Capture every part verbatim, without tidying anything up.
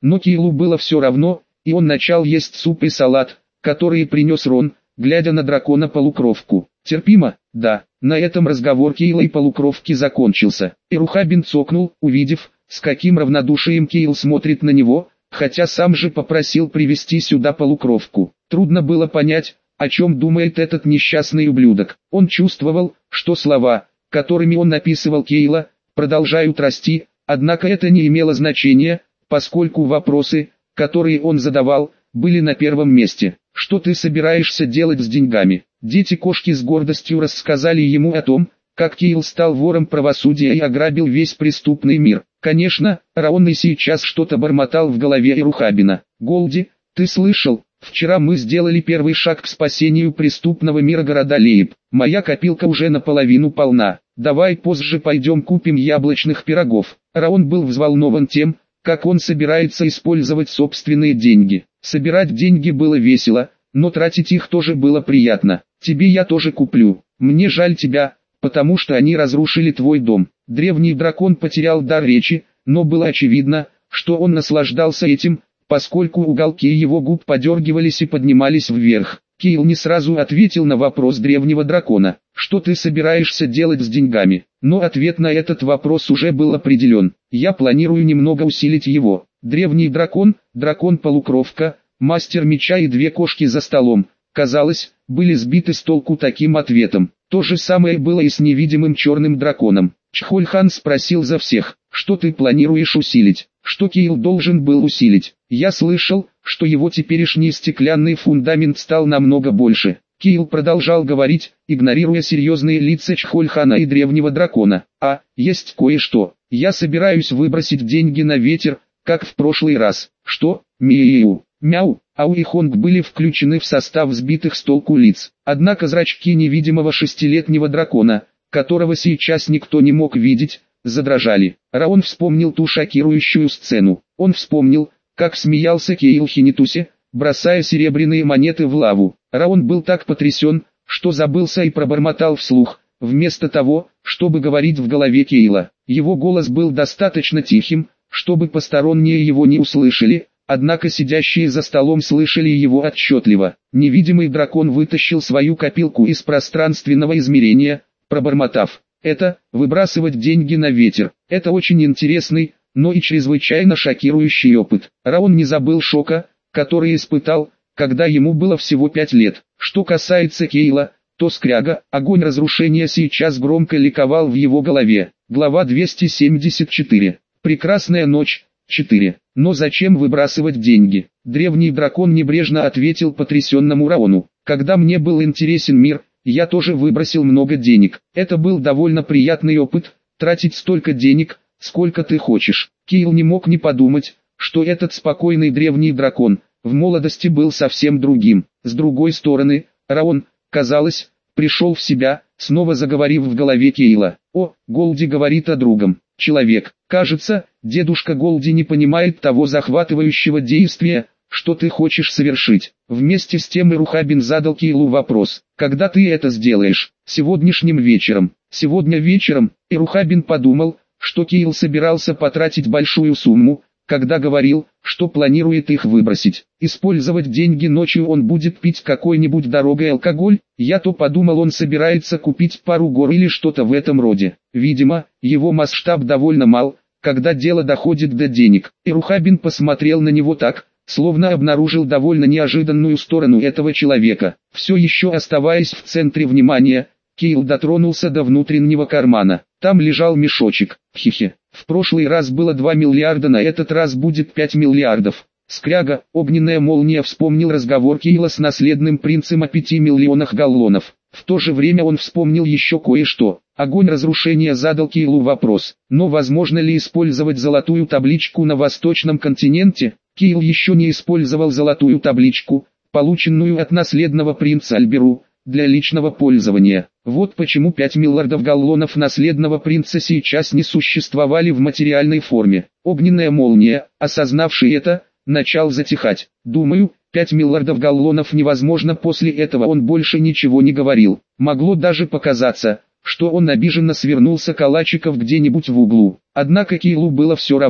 Но Кейлу было все равно, и он начал есть суп и салат, которые принес Рон, глядя на дракона-полукровку. Терпимо, да. На этом разговор Кейла и полукровки закончился. И Рухабин цокнул, увидев, с каким равнодушием Кейл смотрит на него, хотя сам же попросил привести сюда полукровку. Трудно было понять, о чем думает этот несчастный ублюдок. Он чувствовал, что слова, которыми он описывал Кейла, продолжают расти, однако это не имело значения, поскольку вопросы, которые он задавал, были на первом месте. Что ты собираешься делать с деньгами? Дети-кошки с гордостью рассказали ему о том, как Кейл стал вором правосудия и ограбил весь преступный мир. Конечно, Раон и сейчас что-то бормотал в голове Ирухабина. «Голди, ты слышал? Вчера мы сделали первый шаг к спасению преступного мира города Лейб. Моя копилка уже наполовину полна. Давай позже пойдем купим яблочных пирогов». Раон был взволнован тем, как он собирается использовать собственные деньги. Собирать деньги было весело, но тратить их тоже было приятно. «Тебе я тоже куплю. Мне жаль тебя, потому что они разрушили твой дом». Древний дракон потерял дар речи, но было очевидно, что он наслаждался этим, поскольку уголки его губ подергивались и поднимались вверх. Кейл не сразу ответил на вопрос древнего дракона: «Что ты собираешься делать с деньгами?» Но ответ на этот вопрос уже был определен: «Я планирую немного усилить его». Древний дракон, дракон-полукровка, мастер меча и две кошки за столом, казалось, были сбиты с толку таким ответом. То же самое было и с невидимым черным драконом. Чхольхан спросил за всех: «Что ты планируешь усилить?» Что Кейл должен был усилить? «Я слышал, что его теперешний стеклянный фундамент стал намного больше». Кейл продолжал говорить, игнорируя серьезные лица Чхольхана и древнего дракона. «А, есть кое-что. Я собираюсь выбросить деньги на ветер, как в прошлый раз». «Что? Миу, мяу». Ау и Хонг были включены в состав сбитых с толку лиц. Однако зрачки невидимого шестилетнего дракона, которого сейчас никто не мог видеть, задрожали. Раон вспомнил ту шокирующую сцену. Он вспомнил, как смеялся Кейл Хинитусе, бросая серебряные монеты в лаву. Раон был так потрясен, что забылся и пробормотал вслух, вместо того, чтобы говорить в голове Кейла. Его голос был достаточно тихим, чтобы посторонние его не услышали, однако сидящие за столом слышали его отчетливо. Невидимый дракон вытащил свою копилку из пространственного измерения, пробормотав: «Это, выбрасывать деньги на ветер. Это очень интересный, но и чрезвычайно шокирующий опыт». Раон не забыл шока, который испытал, когда ему было всего пять лет. Что касается Кейла, то скряга, огонь разрушения сейчас громко ликовал в его голове. Глава двести семьдесят четыре. Прекрасная ночь. четыре. Но зачем выбрасывать деньги? Древний дракон небрежно ответил потрясенному Раону: «Когда мне был интересен мир, я тоже выбросил много денег. Это был довольно приятный опыт, тратить столько денег, сколько ты хочешь». Кейл не мог не подумать, что этот спокойный древний дракон в молодости был совсем другим. С другой стороны, Раон, казалось, пришел в себя, снова заговорив в голове Кейла. «О, Голди говорит о другом. Человек. Кажется, дедушка Голди не понимает того захватывающего действия, что ты хочешь совершить». Вместе с тем Ирухабин задал Кейлу вопрос: «Когда ты это сделаешь?» «Сегодняшним вечером». Сегодня вечером. Ирухабин подумал, что Кейл собирался потратить большую сумму, когда говорил, что планирует их выбросить. Использовать деньги ночью он будет пить какой-нибудь дорогой алкоголь. Я то подумал, он собирается купить пару гор или что-то в этом роде. Видимо, его масштаб довольно мал, когда дело доходит до денег. Ирухабин посмотрел на него так, словно обнаружил довольно неожиданную сторону этого человека. Все еще оставаясь в центре внимания, Кейл дотронулся до внутреннего кармана. Там лежал мешочек. Хе-хе. В прошлый раз было два миллиарда, на этот раз будет пять миллиардов. Скряга, огненная молния, вспомнил разговор Кейла с наследным принцем о пяти миллионах галлонов. В то же время он вспомнил еще кое-что. Огонь разрушения задал Кейлу вопрос: но возможно ли использовать золотую табличку на восточном континенте? Кейл еще не использовал золотую табличку, полученную от наследного принца Альберу, для личного пользования. Вот почему пять миллиардов галлонов наследного принца сейчас не существовали в материальной форме. Огненная молния, осознавший это, начал затихать. «Думаю, пять миллиардов галлонов невозможно». После этого он больше ничего не говорил. Могло даже показаться, что он обиженно свернулся калачиков где-нибудь в углу. Однако Кейлу было все равно.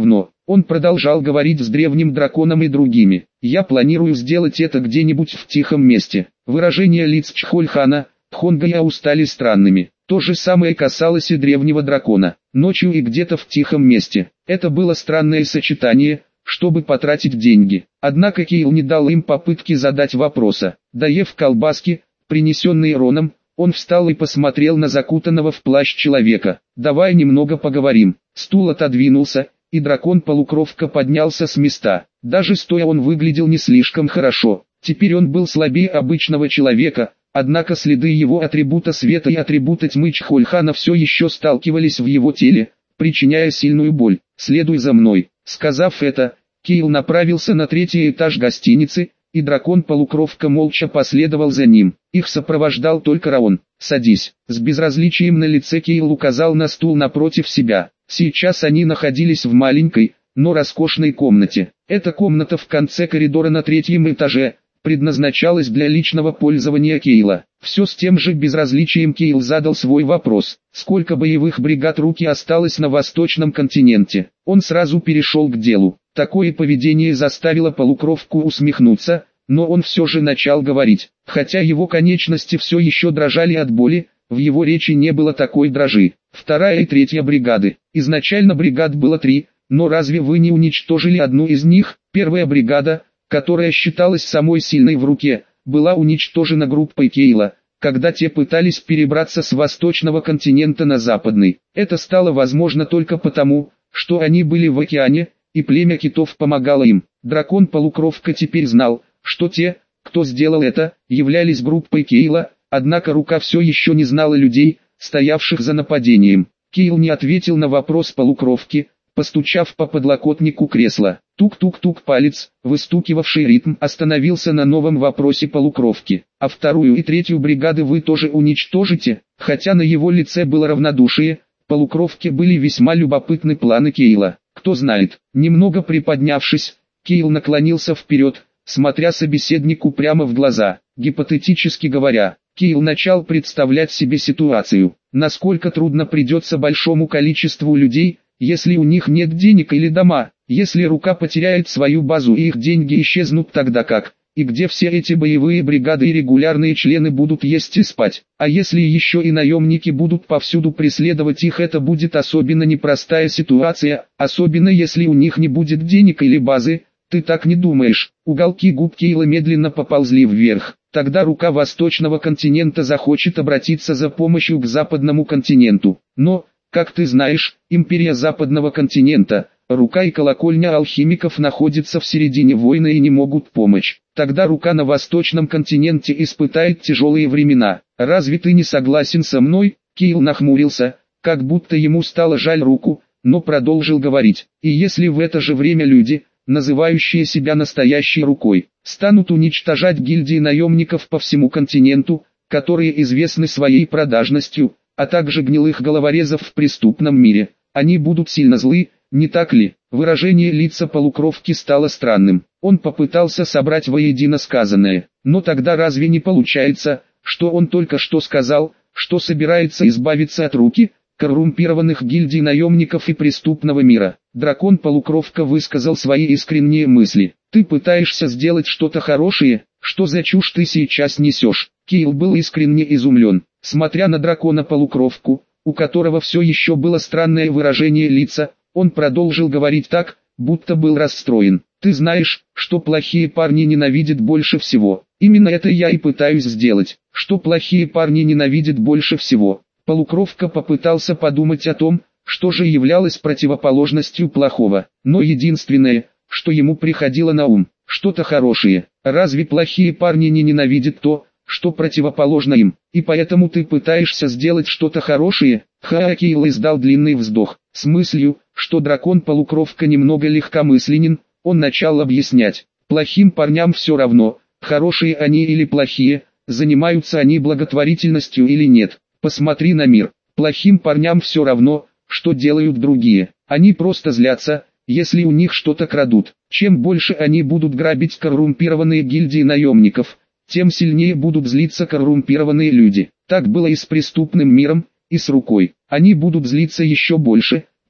Он продолжал говорить с древним драконом и другими. «Я планирую сделать это где-нибудь в тихом месте». Выражения лиц Чхольхана, Тхонгая стали странными. То же самое касалось и древнего дракона. Ночью и где-то в тихом месте. Это было странное сочетание, чтобы потратить деньги. Однако Кейл не дал им попытки задать вопроса. Доев колбаски, принесенные Роном, он встал и посмотрел на закутанного в плащ человека. «Давай немного поговорим». Стул отодвинулся, и дракон-полукровка поднялся с места. Даже стоя он выглядел не слишком хорошо. Теперь он был слабее обычного человека, однако следы его атрибута света и атрибута тьмы Чхольхана все еще сталкивались в его теле, причиняя сильную боль. «Следуй за мной». Сказав это, Кейл направился на третий этаж гостиницы, и дракон-полукровка молча последовал за ним. Их сопровождал только Раон. «Садись». С безразличием на лице Кейл указал на стул напротив себя. Сейчас они находились в маленькой, но роскошной комнате. Эта комната в конце коридора на третьем этаже предназначалась для личного пользования Кейла. Все с тем же безразличием Кейл задал свой вопрос. Сколько боевых бригад руки осталось на восточном континенте? Он сразу перешел к делу. Такое поведение заставило полукровку усмехнуться, но он все же начал говорить. Хотя его конечности все еще дрожали от боли, в его речи не было такой дрожи. Вторая и третья бригады. Изначально бригад было три, но разве вы не уничтожили одну из них? Первая бригада, которая считалась самой сильной в руке, была уничтожена группой Кейла, когда те пытались перебраться с восточного континента на западный. Это стало возможно только потому, что они были в океане, и племя китов помогало им. Дракон-полукровка теперь знал, что те, кто сделал это, являлись группой Кейла, однако рука все еще не знала людей, стоявших за нападением. Кейл не ответил на вопрос полукровки, постучав по подлокотнику кресла. Тук-тук-тук палец, выстукивавший ритм, остановился на новом вопросе полукровки. А вторую и третью бригады вы тоже уничтожите? Хотя на его лице было равнодушие, полукровке были весьма любопытны планы Кейла. Кто знает. Немного приподнявшись, Кейл наклонился вперед, смотря собеседнику прямо в глаза. Гипотетически говоря, Кейл начал представлять себе ситуацию, насколько трудно придется большому количеству людей, если у них нет денег или дома, если рука потеряет свою базу и их деньги исчезнут, тогда как, и где все эти боевые бригады и регулярные члены будут есть и спать. А если еще и наемники будут повсюду преследовать их, это будет особенно непростая ситуация, особенно если у них не будет денег или базы. Ты так не думаешь? Уголки губ Кейла медленно поползли вверх. Тогда рука восточного континента захочет обратиться за помощью к западному континенту. Но, как ты знаешь, империя западного континента, рука и колокольня алхимиков находятся в середине войны и не могут помочь. Тогда рука на восточном континенте испытает тяжелые времена. Разве ты не согласен со мной? Кейл нахмурился, как будто ему стало жаль руку, но продолжил говорить. И если в это же время люди, называющие себя настоящей рукой, станут уничтожать гильдии наемников по всему континенту, которые известны своей продажностью, а также гнилых головорезов в преступном мире, они будут сильно злы, не так ли? Выражение лица полукровки стало странным. Он попытался собрать воедино сказанное. Но тогда разве не получается, что он только что сказал, что собирается избавиться от руки коррумпированных гильдий наемников и преступного мира? Дракон-полукровка высказал свои искренние мысли. Ты пытаешься сделать что-то хорошее? Что за чушь ты сейчас несешь? Кейл был искренне изумлен, смотря на дракона-полукровку, у которого все еще было странное выражение лица. Он продолжил говорить так, будто был расстроен. Ты знаешь, что плохие парни ненавидят больше всего. Именно это я и пытаюсь сделать. Что плохие парни ненавидят больше всего. Полукровка попытался подумать о том, что же являлось противоположностью плохого. Но единственное, что ему приходило на ум, что-то хорошее. Разве плохие парни не ненавидят то, что противоположно им? И поэтому ты пытаешься сделать что-то хорошее? Хаакейл издал длинный вздох. С мыслью, что дракон-полукровка немного легкомысленен, он начал объяснять. Плохим парням все равно, хорошие они или плохие, занимаются они благотворительностью или нет. Посмотри на мир. Плохим парням все равно, что делают другие. Они просто злятся, если у них что-то крадут. Чем больше они будут грабить коррумпированные гильдии наемников, тем сильнее будут злиться коррумпированные люди. Так было и с преступным миром, и с рукой. Они будут злиться еще больше,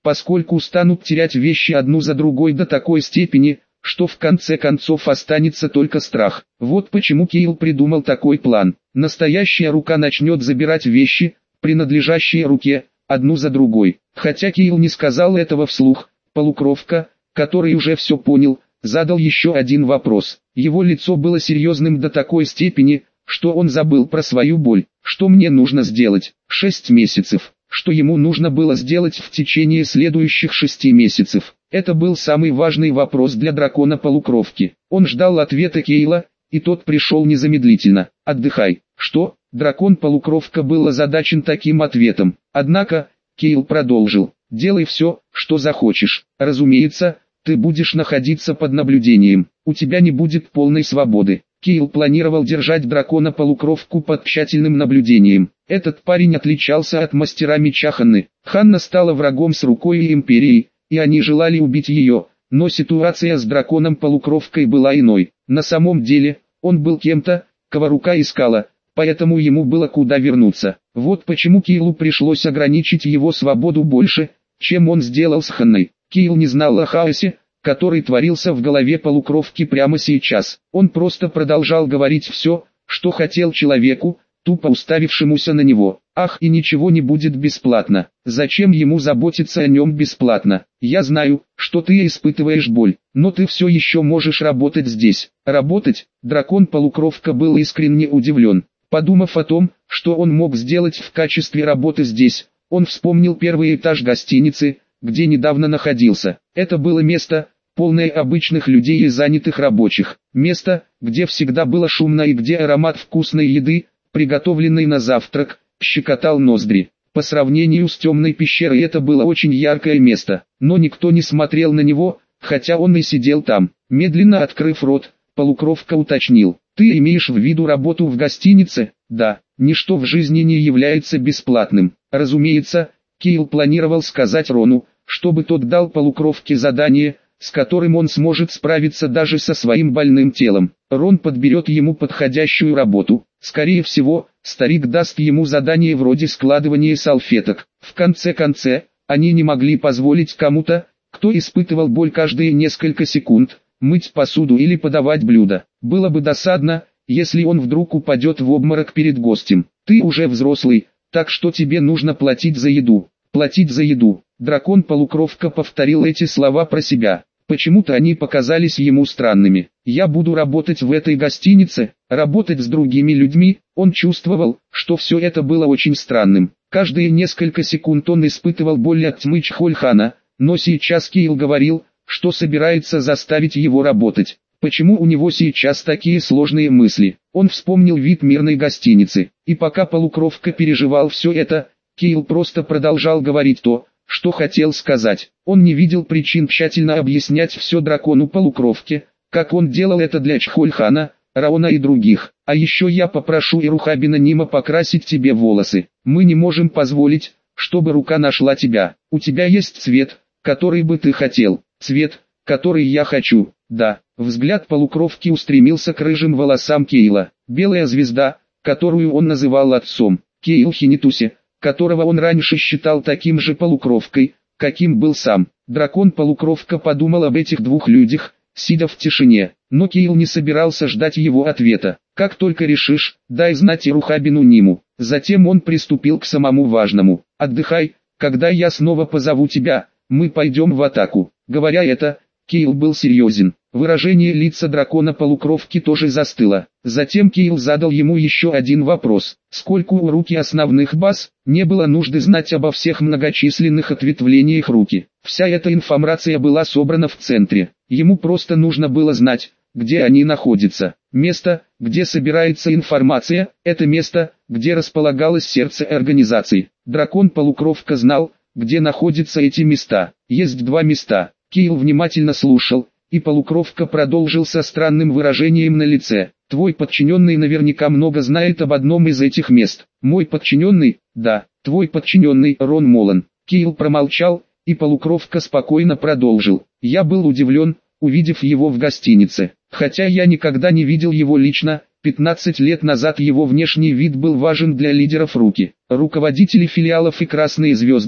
поскольку станут терять вещи одну за другой до такой степени, что в конце концов останется только страх. Вот почему Кейл придумал такой план. Настоящая рука начнет забирать вещи, принадлежащие руке, одну за другой. Хотя Кейл не сказал этого вслух, полукровка, который уже все понял, задал еще один вопрос. Его лицо было серьезным до такой степени, что он забыл про свою боль. Что мне нужно сделать? Шесть месяцев. Что ему нужно было сделать в течение следующих шести месяцев? Это был самый важный вопрос для дракона-полукровки. Он ждал ответа Кейла, и тот пришел незамедлительно. «Отдыхай». Что? Дракон-полукровка был озадачен таким ответом. Однако, Кейл продолжил. «Делай все, что захочешь. Разумеется, ты будешь находиться под наблюдением. У тебя не будет полной свободы». Кейл планировал держать дракона-полукровку под тщательным наблюдением. Этот парень отличался от мастера меча Ханны. Ханна стала врагом с рукой и империей, и они желали убить ее, но ситуация с драконом-полукровкой была иной. На самом деле, он был кем-то, кого рука искала, поэтому ему было куда вернуться. Вот почему Кейлу пришлось ограничить его свободу больше, чем он сделал с Ханной. Кейл не знал о хаосе, который творился в голове полукровки прямо сейчас. Он просто продолжал говорить все, что хотел человеку, тупо уставившемуся на него. Ах, и ничего не будет бесплатно. Зачем ему заботиться о нем бесплатно? Я знаю, что ты испытываешь боль, но ты все еще можешь работать здесь. Работать? Дракон-полукровка был искренне удивлен. Подумав о том, что он мог сделать в качестве работы здесь, он вспомнил первый этаж гостиницы, где недавно находился. Это было место, полное обычных людей и занятых рабочих. Место, где всегда было шумно и где аромат вкусной еды, приготовленной на завтрак, щекотал ноздри. По сравнению с темной пещерой это было очень яркое место, но никто не смотрел на него, хотя он и сидел там. Медленно открыв рот, полукровка уточнил: «Ты имеешь в виду работу в гостинице?» «Да, ничто в жизни не является бесплатным». Разумеется, Кейл планировал сказать Рону, чтобы тот дал полукровке задание, с которым он сможет справиться даже со своим больным телом. Рон подберет ему подходящую работу. Скорее всего, старик даст ему задание вроде складывания салфеток. В конце концов, они не могли позволить кому-то, кто испытывал боль каждые несколько секунд, мыть посуду или подавать блюда. Было бы досадно, если он вдруг упадет в обморок перед гостем. Ты уже взрослый, так что тебе нужно платить за еду. Платить за еду. Дракон-полукровка повторил эти слова про себя. Почему-то они показались ему странными. Я буду работать в этой гостинице, работать с другими людьми. Он чувствовал, что все это было очень странным. Каждые несколько секунд он испытывал боль от тьмы Чхольхана, но сейчас Кейл говорил, что собирается заставить его работать. Почему у него сейчас такие сложные мысли? Он вспомнил вид мирной гостиницы, и пока полукровка переживал все это, Кейл просто продолжал говорить то, что хотел сказать. Он не видел причин тщательно объяснять все дракону-полукровке, как он делал это для Чхольхана, Раона и других. А еще я попрошу Ирухабина Нима покрасить тебе волосы. Мы не можем позволить, чтобы рука нашла тебя. У тебя есть цвет, который бы ты хотел. Цвет, который я хочу. Да. Взгляд полукровки устремился к рыжим волосам Кейла. Белая звезда, которую он называл отцом. Кейл Хинитуси, которого он раньше считал таким же полукровкой, каким был сам. Дракон-полукровка подумал об этих двух людях, сидя в тишине, но Кейл не собирался ждать его ответа. «Как только решишь, дай знать Ирухабину Ниму». Затем он приступил к самому важному. «Отдыхай, когда я снова позову тебя, мы пойдем в атаку». Говоря это, Кейл был серьезен. Выражение лица дракона-полукровки тоже застыло. Затем Кейл задал ему еще один вопрос. Сколько у руки основных баз? Не было нужды знать обо всех многочисленных ответвлениях руки. Вся эта информация была собрана в центре. Ему просто нужно было знать, где они находятся. Место, где собирается информация, это место, где располагалось сердце организации. Дракон-полукровка знал, где находятся эти места. Есть два места. Кейл внимательно слушал, и полукровка продолжил со странным выражением на лице. «Твой подчиненный наверняка много знает об одном из этих мест». «Мой подчиненный?» «Да, твой подчиненный Рон Молан». Кейл промолчал, и полукровка спокойно продолжил. «Я был удивлен, увидев его в гостинице. Хотя я никогда не видел его лично, пятнадцать лет назад его внешний вид был важен для лидеров руки. Руководители филиалов и красные звезды,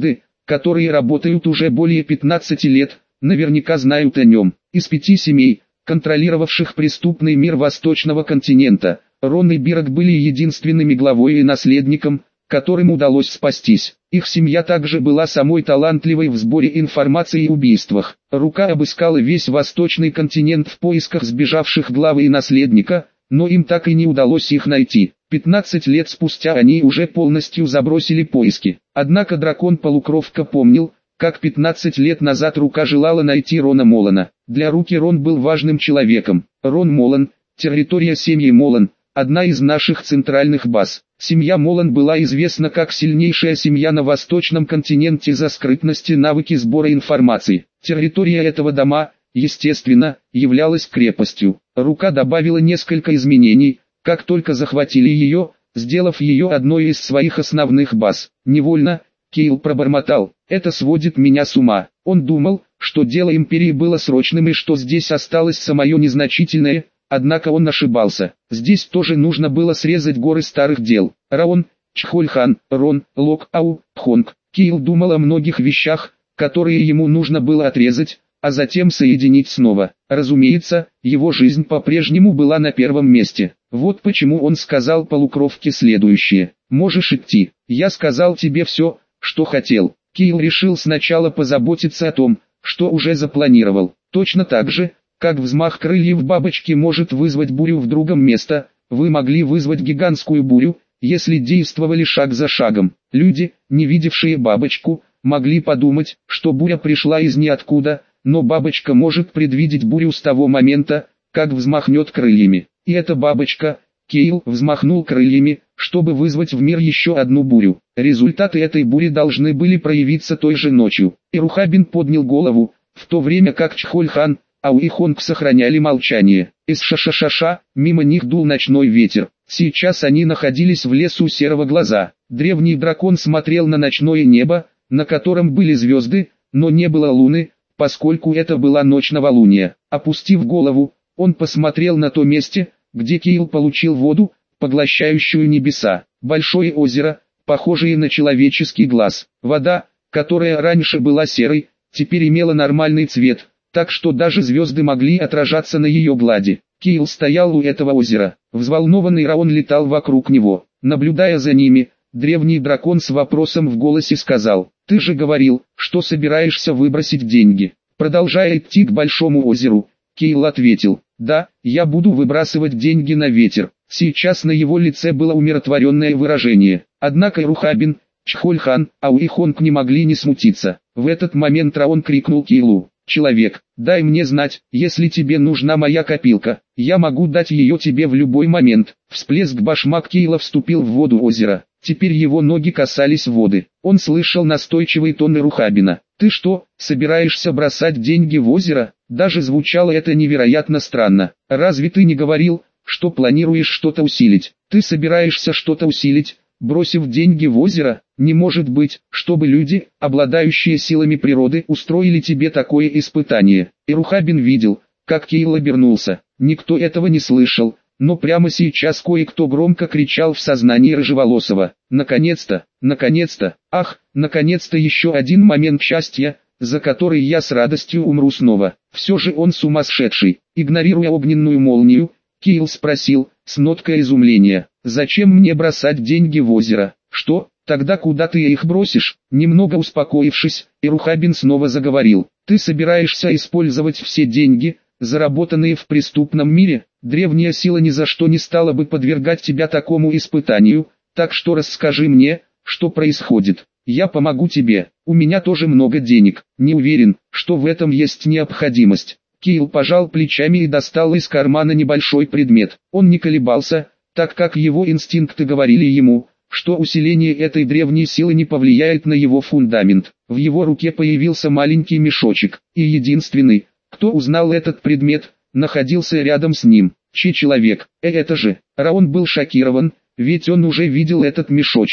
которые работают уже более пятнадцати лет, наверняка знают о нем. Из пяти семей, контролировавших преступный мир Восточного континента, Рон и Бирок были единственными главой и наследником, которым удалось спастись. Их семья также была самой талантливой в сборе информации и убийствах. Рука обыскала весь Восточный континент в поисках сбежавших главы и наследника, но им так и не удалось их найти. пятнадцать лет спустя они уже полностью забросили поиски. Однако дракон-полукровка помнил, как пятнадцать лет назад Рука желала найти Рона Молана. Для Руки Рон был важным человеком. Рон Молан, территория семьи Молан, одна из наших центральных баз. Семья Молан была известна как сильнейшая семья на Восточном континенте за скрытность и навыки сбора информации. Территория этого дома, естественно, являлась крепостью. Рука добавила несколько изменений, как только захватили ее, сделав ее одной из своих основных баз. Невольно, Кейл пробормотал: «Это сводит меня с ума». Он думал, что дело империи было срочным и что здесь осталось самое незначительное, однако он ошибался. Здесь тоже нужно было срезать горы старых дел. Раон, Чхольхан, Рон, Лок, Ау, Хонг. Кейл думал о многих вещах, которые ему нужно было отрезать, а затем соединить снова. Разумеется, его жизнь по-прежнему была на первом месте. Вот почему он сказал полукровке следующее: «Можешь идти, я сказал тебе все, что хотел». Кейл решил сначала позаботиться о том, что уже запланировал. Точно так же, как взмах крыльев бабочки может вызвать бурю в другом месте, вы могли вызвать гигантскую бурю, если действовали шаг за шагом. Люди, не видевшие бабочку, могли подумать, что буря пришла из ниоткуда, но бабочка может предвидеть бурю с того момента, как взмахнет крыльями. И эта бабочка, Кейл, взмахнул крыльями, чтобы вызвать в мир еще одну бурю. Результаты этой бури должны были проявиться той же ночью. Ирухабин поднял голову, в то время как Чхольхан, Ау и Хонг сохраняли молчание. Из ша-ша-ша-ша, мимо них дул ночной ветер. Сейчас они находились в лесу Серого Глаза. Древний дракон смотрел на ночное небо, на котором были звезды, но не было луны, поскольку это была ночь новолуния. Опустив голову, он посмотрел на то месте, где Кейл получил воду, поглощающую небеса. Большое озеро, похожее на человеческий глаз. Вода, которая раньше была серой, теперь имела нормальный цвет, так что даже звезды могли отражаться на ее глади. Кейл стоял у этого озера. Взволнованный Раон летал вокруг него. Наблюдая за ними, древний дракон с вопросом в голосе сказал: «Ты же говорил, что собираешься выбросить деньги». Продолжая идти к большому озеру, Кейл ответил: «Да, я буду выбрасывать деньги на ветер». Сейчас на его лице было умиротворенное выражение. Однако Ирухабин, Чхольхан, Ау и Хонг не могли не смутиться. В этот момент Раон крикнул Кейлу: «Человек, дай мне знать, если тебе нужна моя копилка, я могу дать ее тебе в любой момент». Всплеск башмак Кейла вступил в воду озера. Теперь его ноги касались воды. Он слышал настойчивый тон Ирухабина. «Ты что, собираешься бросать деньги в озеро?» Даже звучало это невероятно странно. «Разве ты не говорил, что планируешь что-то усилить? Ты собираешься что-то усилить, бросив деньги в озеро? Не может быть, чтобы люди, обладающие силами природы, устроили тебе такое испытание». Ирухабин видел, как Кейл обернулся. Никто этого не слышал, но прямо сейчас кое-кто громко кричал в сознании Рыжеволосого: «Наконец-то! Наконец-то! Ах, наконец-то еще один момент счастья, за который я с радостью умру снова». Все же он сумасшедший. Игнорируя огненную молнию, Кейл спросил, с ноткой изумления: «Зачем мне бросать деньги в озеро?» «Что? Тогда куда ты их бросишь?» Немного успокоившись, Ирухабин снова заговорил: «Ты собираешься использовать все деньги, заработанные в преступном мире? Древняя сила ни за что не стала бы подвергать тебя такому испытанию, так что расскажи мне, что происходит. Я помогу тебе, у меня тоже много денег». «Не уверен, что в этом есть необходимость». Кейл пожал плечами и достал из кармана небольшой предмет. Он не колебался, так как его инстинкты говорили ему, что усиление этой древней силы не повлияет на его фундамент. В его руке появился маленький мешочек, и единственный, кто узнал этот предмет, находился рядом с ним. Че человек? Э, это же... Раон был шокирован, ведь он уже видел этот мешочек.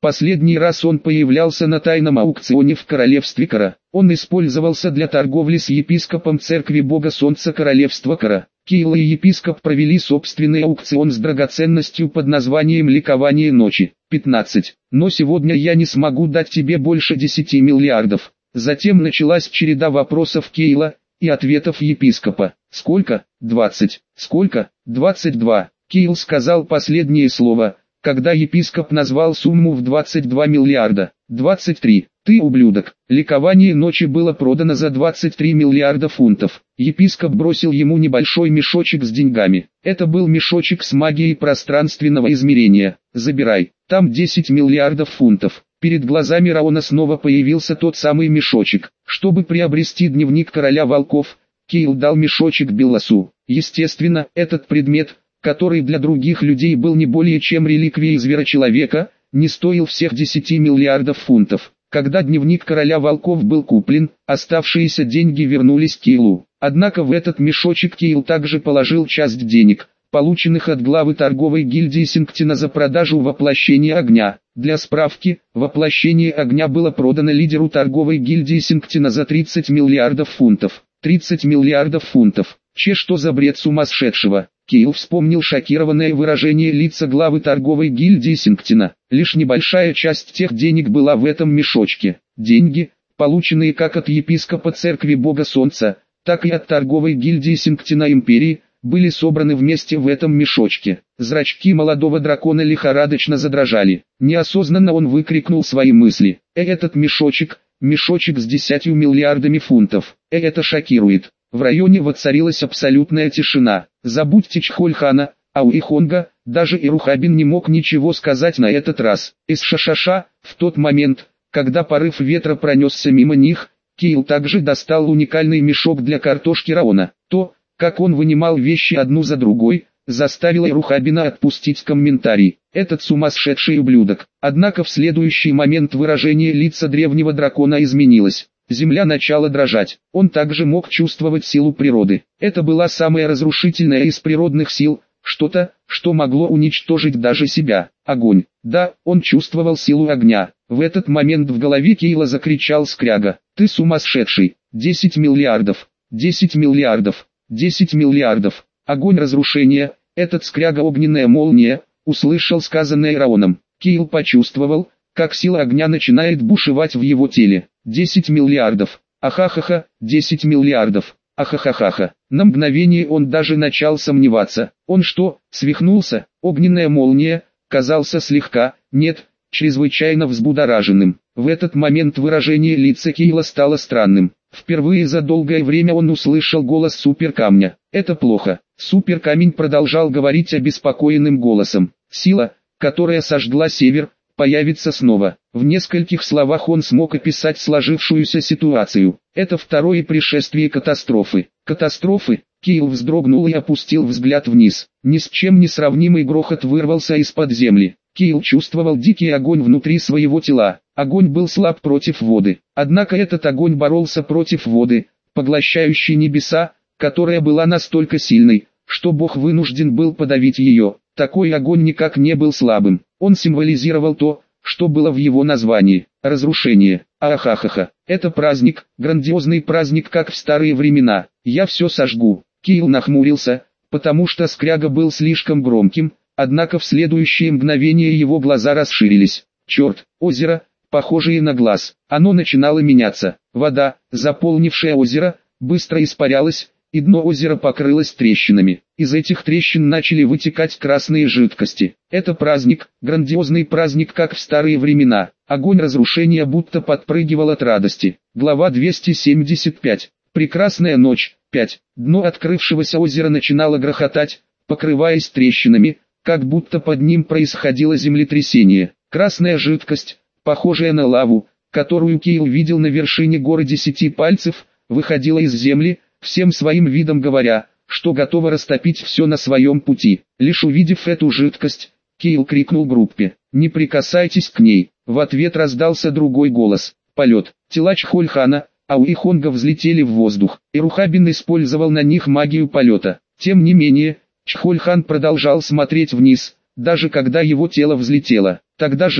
Последний раз он появлялся на тайном аукционе в королевстве Кара. Он использовался для торговли с епископом церкви бога солнца королевства Кара. Кейла и епископ провели собственный аукцион с драгоценностью под названием «Ликование ночи». пятнадцать. Но сегодня я не смогу дать тебе больше десяти миллиардов. Затем началась череда вопросов Кейла и ответов епископа. Сколько? двадцать. Сколько? двадцать два. Кейл сказал последнее слово, когда епископ назвал сумму в двадцать два миллиарда. двадцать три. Ты ублюдок. Ликование ночи было продано за двадцать три миллиарда фунтов. Епископ бросил ему небольшой мешочек с деньгами. Это был мешочек с магией пространственного измерения. Забирай. Там десять миллиардов фунтов. Перед глазами Раона снова появился тот самый мешочек. Чтобы приобрести дневник короля волков, Кейл дал мешочек Белласу. Естественно, этот предмет, который для других людей был не более чем реликвией зверочеловека, не стоил всех десяти миллиардов фунтов. Когда дневник короля волков был куплен, оставшиеся деньги вернулись Кейлу. Однако в этот мешочек Кейл также положил часть денег, полученных от главы торговой гильдии Синктина за продажу воплощения огня. Для справки, воплощение огня было продано лидеру торговой гильдии Синктина за тридцать миллиардов фунтов. тридцать миллиардов фунтов. Че, что за бред сумасшедшего? Кейл вспомнил шокированное выражение лица главы торговой гильдии Синктина. Лишь небольшая часть тех денег была в этом мешочке. Деньги, полученные как от епископа церкви бога солнца, так и от торговой гильдии Синктина империи, были собраны вместе в этом мешочке. Зрачки молодого дракона лихорадочно задрожали. Неосознанно он выкрикнул свои мысли. «Э, этот мешочек, мешочек с десятью миллиардами фунтов. Э, это шокирует». В районе воцарилась абсолютная тишина. Забудьте Чхольхана, Ауихонга, даже Ирухабин не мог ничего сказать на этот раз. Из шашаша, в тот момент, когда порыв ветра пронесся мимо них, Кейл также достал уникальный мешок для картошки Раона. То, как он вынимал вещи одну за другой, заставило Ирухабина отпустить комментарий. Этот сумасшедший ублюдок. Однако в следующий момент выражение лица древнего дракона изменилось. Земля начала дрожать. Он также мог чувствовать силу природы. Это была самая разрушительная из природных сил, что-то, что могло уничтожить даже себя. Огонь. Да, он чувствовал силу огня. В этот момент в голове Кейла закричал Скряга. «Ты сумасшедший! десять миллиардов! десять миллиардов! десять миллиардов!» Огонь разрушения, этот Скряга огненная молния, услышал сказанное Раоном. Кейл почувствовал, как сила огня начинает бушевать в его теле. десять миллиардов. Ахахаха, десять миллиардов. Ахахахаха. На мгновение он даже начал сомневаться. Он что, свихнулся? Огненная молния, казался слегка, нет, чрезвычайно взбудораженным. В этот момент выражение лица Кейла стало странным. Впервые за долгое время он услышал голос суперкамня. Это плохо. Суперкамень продолжал говорить обеспокоенным голосом. Сила, которая сожгла север, появится снова. В нескольких словах он смог описать сложившуюся ситуацию. Это второе пришествие катастрофы. Катастрофы? Кейл вздрогнул и опустил взгляд вниз. Ни с чем не сравнимый грохот вырвался из-под земли. Кейл чувствовал дикий огонь внутри своего тела. Огонь был слаб против воды. Однако этот огонь боролся против воды, поглощающей небеса, которая была настолько сильной, что Бог вынужден был подавить ее. Такой огонь никак не был слабым. Он символизировал то, что было в его названии – разрушение. Ахахаха. Это праздник, грандиозный праздник, как в старые времена. Я все сожгу. Кейл нахмурился, потому что Скряга был слишком громким, однако в следующее мгновение его глаза расширились. Черт, озеро, похожее на глаз. Оно начинало меняться. Вода, заполнившая озеро, быстро испарялась, и дно озера покрылось трещинами. Из этих трещин начали вытекать красные жидкости. Это праздник, грандиозный праздник, как в старые времена. Огонь разрушения будто подпрыгивал от радости. Глава двести семьдесят пять. Прекрасная ночь. пять. Дно открывшегося озера начинало грохотать, покрываясь трещинами, как будто под ним происходило землетрясение. Красная жидкость, похожая на лаву, которую Кейл видел на вершине горы Десяти Пальцев, выходила из земли, всем своим видом говоря, что готова растопить все на своем пути. Лишь увидев эту жидкость, Кейл крикнул группе: «Не прикасайтесь к ней!» В ответ раздался другой голос: «Полет!» Тела Чхольхана, Ауихонга взлетели в воздух, и Рухабин использовал на них магию полета. Тем не менее, Чхольхан продолжал смотреть вниз, даже когда его тело взлетело. Тогда же,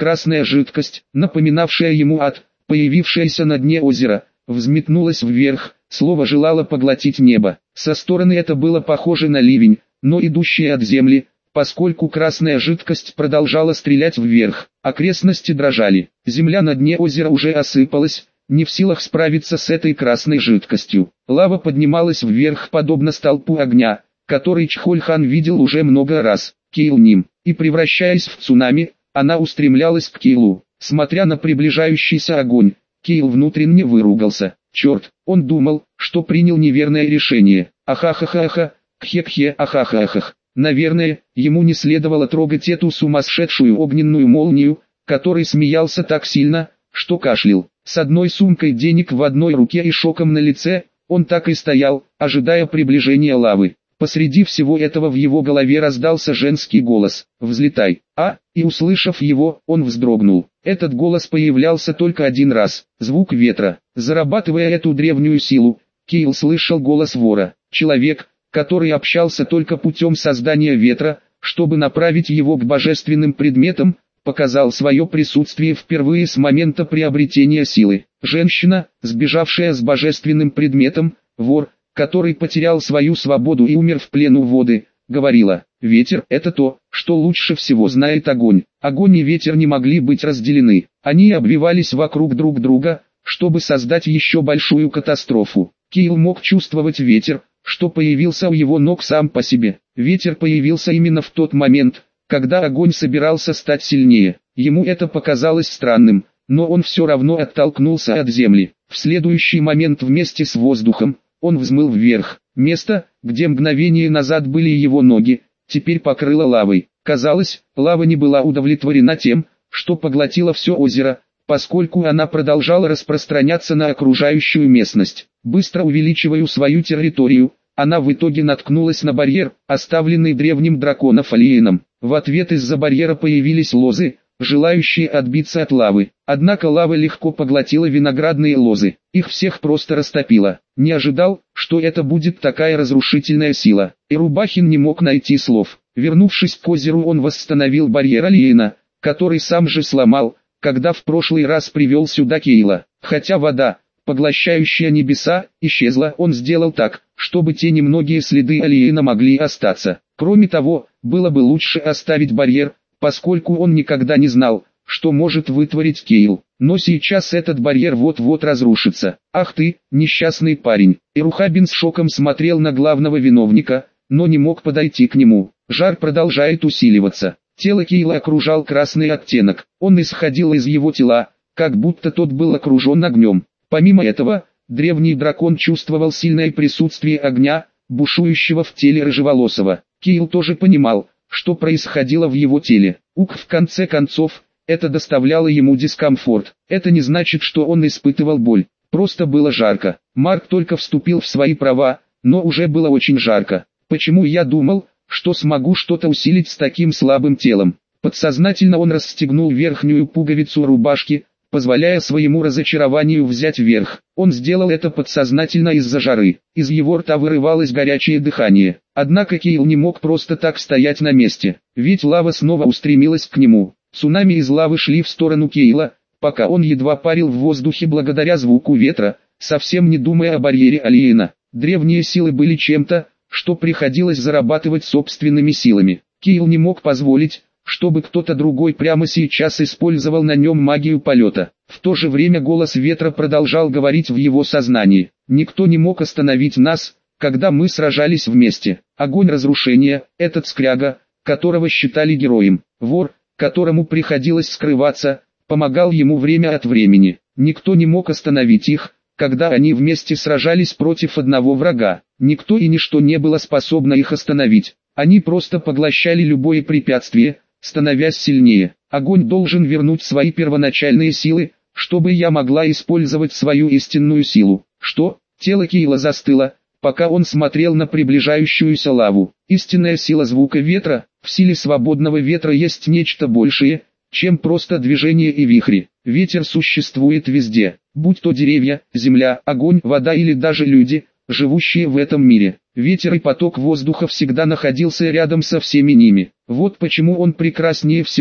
Красная жидкость, напоминавшая ему ад, появившаяся на дне озера, взметнулась вверх, словно желала поглотить небо. Со стороны это было похоже на ливень, но идущий от земли, поскольку красная жидкость продолжала стрелять вверх. Окрестности дрожали. Земля на дне озера уже осыпалась, не в силах справиться с этой красной жидкостью. Лава поднималась вверх подобно столпу огня, который Чхольхан видел уже много раз. Кейл ним, и превращаясь в цунами, она устремлялась к Кейлу. Смотря на приближающийся огонь, Кейл внутренне выругался. Черт, он думал, что принял неверное решение. Ахахахаха, кхе-кхе, ахахахах. Наверное, ему не следовало трогать эту сумасшедшую огненную молнию, который смеялся так сильно, что кашлял. С одной сумкой денег в одной руке и шоком на лице, он так и стоял, ожидая приближения лавы. Посреди всего этого в его голове раздался женский голос: «Взлетай!» А, и услышав его, он вздрогнул. Этот голос появлялся только один раз. Звук ветра. Зарабатывая эту древнюю силу, Кейл слышал голос вора. Человек, который общался только путем создания ветра, чтобы направить его к божественным предметам, показал свое присутствие впервые с момента приобретения силы. Женщина, сбежавшая с божественным предметом, вор, который потерял свою свободу и умер в плену воды, говорила: «Ветер – это то, что лучше всего знает огонь». Огонь и ветер не могли быть разделены. Они обвивались вокруг друг друга, чтобы создать еще большую катастрофу. Кейл мог чувствовать ветер, что появился у его ног сам по себе. Ветер появился именно в тот момент, когда огонь собирался стать сильнее. Ему это показалось странным, но он все равно оттолкнулся от земли. В следующий момент вместе с воздухом, он взмыл вверх. Место, где мгновение назад были его ноги, теперь покрыло лавой. Казалось, лава не была удовлетворена тем, что поглотила все озеро, поскольку она продолжала распространяться на окружающую местность. Быстро увеличивая свою территорию, она в итоге наткнулась на барьер, оставленный древним драконом-фалиеном. В ответ из-за барьера появились лозы, желающие отбиться от лавы. Однако лава легко поглотила виноградные лозы, их всех просто растопила. Не ожидал, что это будет такая разрушительная сила. И Рубахин не мог найти слов. Вернувшись к озеру, он восстановил барьер Алиена, который сам же сломал, когда в прошлый раз привел сюда Кейла. Хотя вода, поглощающая небеса, исчезла, он сделал так, чтобы те немногие следы Алиена могли остаться. Кроме того, было бы лучше оставить барьер, поскольку он никогда не знал, что может вытворить Кейл. Но сейчас этот барьер вот-вот разрушится. «Ах ты, несчастный парень!» Ирухабин с шоком смотрел на главного виновника, но не мог подойти к нему. Жар продолжает усиливаться. Тело Кейла окружал красный оттенок. Он исходил из его тела, как будто тот был окружен огнем. Помимо этого, древний дракон чувствовал сильное присутствие огня, бушующего в теле рыжеволосого. Кейл тоже понимал, что происходило в его теле. Ук в конце концов, это доставляло ему дискомфорт. Это не значит, что он испытывал боль. Просто было жарко. Марк только вступил в свои права, но уже было очень жарко. Почему я думал, что смогу что-то усилить с таким слабым телом? Подсознательно он расстегнул верхнюю пуговицу рубашки, позволяя своему разочарованию взять верх. Он сделал это подсознательно из-за жары. Из его рта вырывалось горячее дыхание. Однако Кейл не мог просто так стоять на месте, ведь лава снова устремилась к нему. Цунами из лавы шли в сторону Кейла, пока он едва парил в воздухе благодаря звуку ветра, совсем не думая о барьере Алиена. Древние силы были чем-то, что приходилось зарабатывать собственными силами. Кейл не мог позволить, чтобы кто-то другой прямо сейчас использовал на нем магию полета. В то же время голос ветра продолжал говорить в его сознании. «Никто не мог остановить нас, когда мы сражались вместе. Огонь разрушения, этот скряга, которого считали героем, вор, которому приходилось скрываться, помогал ему время от времени. Никто не мог остановить их, когда они вместе сражались против одного врага. Никто и ничто не было способно их остановить. Они просто поглощали любое препятствие, становясь сильнее. Огонь должен вернуть свои первоначальные силы, чтобы я могла использовать свою истинную силу». Что? Тело Кейла застыло, пока он смотрел на приближающуюся лаву. Истинная сила звука ветра. В силе свободного ветра есть нечто большее, чем просто движение и вихри. Ветер существует везде, будь то деревья, земля, огонь, вода или даже люди, живущие в этом мире. Ветер и поток воздуха всегда находился рядом со всеми ними. Вот почему он прекраснее всего,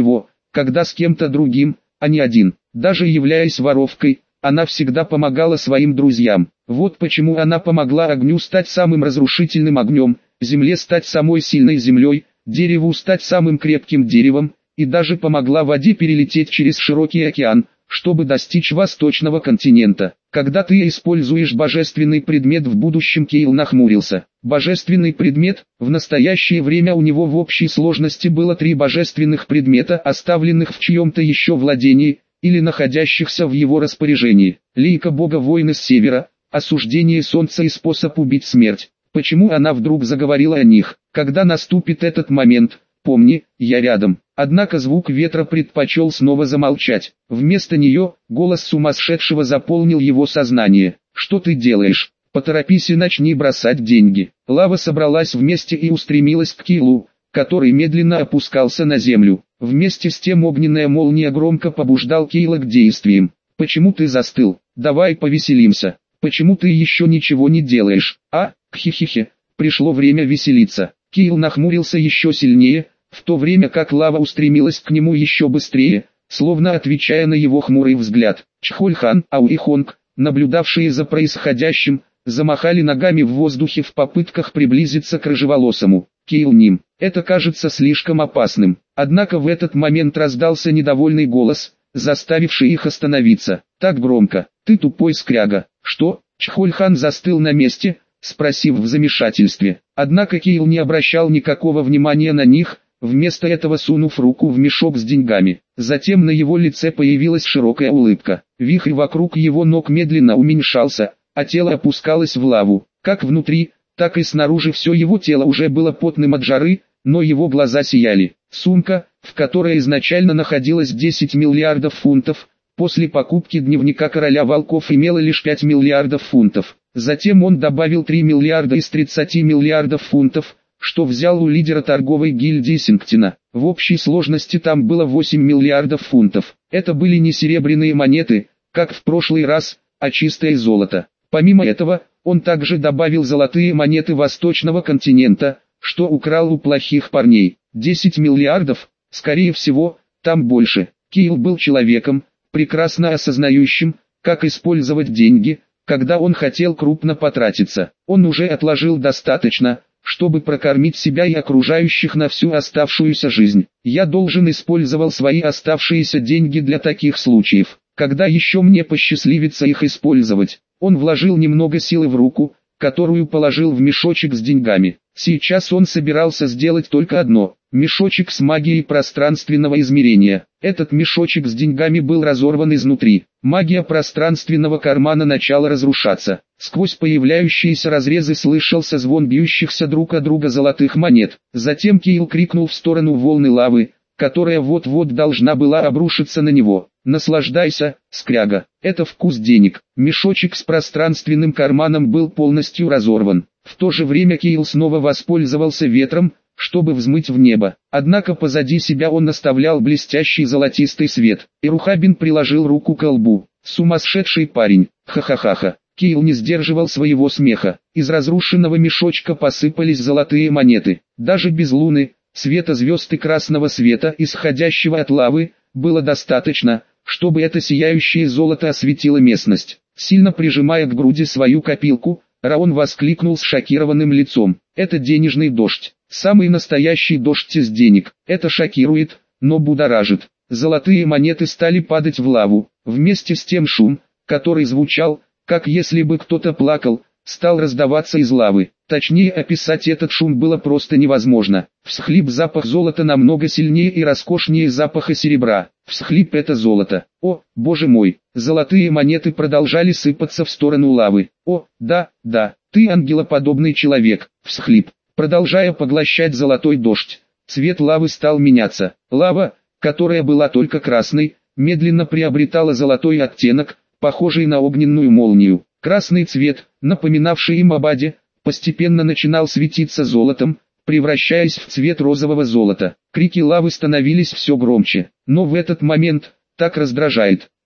когда с кем-то другим, а не один. Даже являясь воровкой, она всегда помогала своим друзьям. Вот почему она помогла огню стать самым разрушительным огнем, земле стать самой сильной землей, дереву стать самым крепким деревом, и даже помогла воде перелететь через широкий океан, чтобы достичь восточного континента. Когда ты используешь божественный предмет в будущем, Кейл нахмурился. Божественный предмет, в настоящее время у него в общей сложности было три божественных предмета, оставленных в чьем-то еще владении, или находящихся в его распоряжении. Лейка бога войны с севера, осуждение солнца и способ убить смерть. Почему она вдруг заговорила о них? Когда наступит этот момент, помни, я рядом. Однако звук ветра предпочел снова замолчать. Вместо нее, голос сумасшедшего заполнил его сознание. «Что ты делаешь? Поторопись и начни бросать деньги». Лава собралась вместе и устремилась к Кейлу, который медленно опускался на землю. Вместе с тем огненная молния громко побуждал Кейла к действиям. «Почему ты застыл? Давай повеселимся. Почему ты еще ничего не делаешь? А, хи-хи-хи, пришло время веселиться». Кейл нахмурился еще сильнее, в то время как лава устремилась к нему еще быстрее, словно отвечая на его хмурый взгляд. Чхольхан, Ау и Хонг, наблюдавшие за происходящим, замахали ногами в воздухе в попытках приблизиться к рыжеволосому. Кейл ним, это кажется слишком опасным. Однако в этот момент раздался недовольный голос, заставивший их остановиться. Так громко: «Ты тупой скряга». «Что?» Чхольхан застыл на месте, спросив в замешательстве. Однако Кейл не обращал никакого внимания на них, вместо этого сунув руку в мешок с деньгами. Затем на его лице появилась широкая улыбка. Вихрь вокруг его ног медленно уменьшался, а тело опускалось в лаву. Как внутри, так и снаружи все его тело уже было потным от жары, но его глаза сияли. Сумка, в которой изначально находилось десять миллиардов фунтов, после покупки дневника короля волков имела лишь пять миллиардов фунтов. Затем он добавил три миллиарда из тридцати миллиардов фунтов, что взял у лидера торговой гильдии Сингтина. В общей сложности там было восемь миллиардов фунтов. Это были не серебряные монеты, как в прошлый раз, а чистое золото. Помимо этого, он также добавил золотые монеты восточного континента, что украл у плохих парней. десять миллиардов, скорее всего, там больше. Кейл был человеком, прекрасно осознающим, как использовать деньги, когда он хотел крупно потратиться. Он уже отложил достаточно, чтобы прокормить себя и окружающих на всю оставшуюся жизнь. Я должен использовать свои оставшиеся деньги для таких случаев, когда еще мне посчастливится их использовать. Он вложил немного силы в руку, которую положил в мешочек с деньгами. Сейчас он собирался сделать только одно – мешочек с магией пространственного измерения. Этот мешочек с деньгами был разорван изнутри. Магия пространственного кармана начала разрушаться. Сквозь появляющиеся разрезы слышался звон бьющихся друг о друга золотых монет. Затем Кейл крикнул в сторону волны лавы, которая вот-вот должна была обрушиться на него. «Наслаждайся, скряга, это вкус денег». Мешочек с пространственным карманом был полностью разорван. В то же время Кейл снова воспользовался ветром, чтобы взмыть в небо. Однако позади себя он оставлял блестящий золотистый свет. Ирухабин приложил руку к лбу. «Сумасшедший парень, ха-ха-ха-ха». Кейл не сдерживал своего смеха. Из разрушенного мешочка посыпались золотые монеты. Даже без луны, света звезд и красного света, исходящего от лавы, было достаточно, чтобы это сияющее золото осветило местность. Сильно прижимая к груди свою копилку, Раон воскликнул с шокированным лицом. «Это денежный дождь. Самый настоящий дождь из денег. Это шокирует, но будоражит». Золотые монеты стали падать в лаву. Вместе с тем шум, который звучал, как если бы кто-то плакал, стал раздаваться из лавы. Точнее описать этот шум было просто невозможно. Всхлип: запах золота намного сильнее и роскошнее запаха серебра. Всхлип: это золото. О, боже мой! Золотые монеты продолжали сыпаться в сторону лавы. О, да, да, ты ангелоподобный человек. Всхлип. Продолжая поглощать золотой дождь, цвет лавы стал меняться. Лава, которая была только красной, медленно приобретала золотой оттенок, похожий на огненную молнию. Красный цвет, напоминавший им об аде, постепенно начинал светиться золотом, превращаясь в цвет розового золота. Крики лавы становились все громче. Но в этот момент, так раздражает,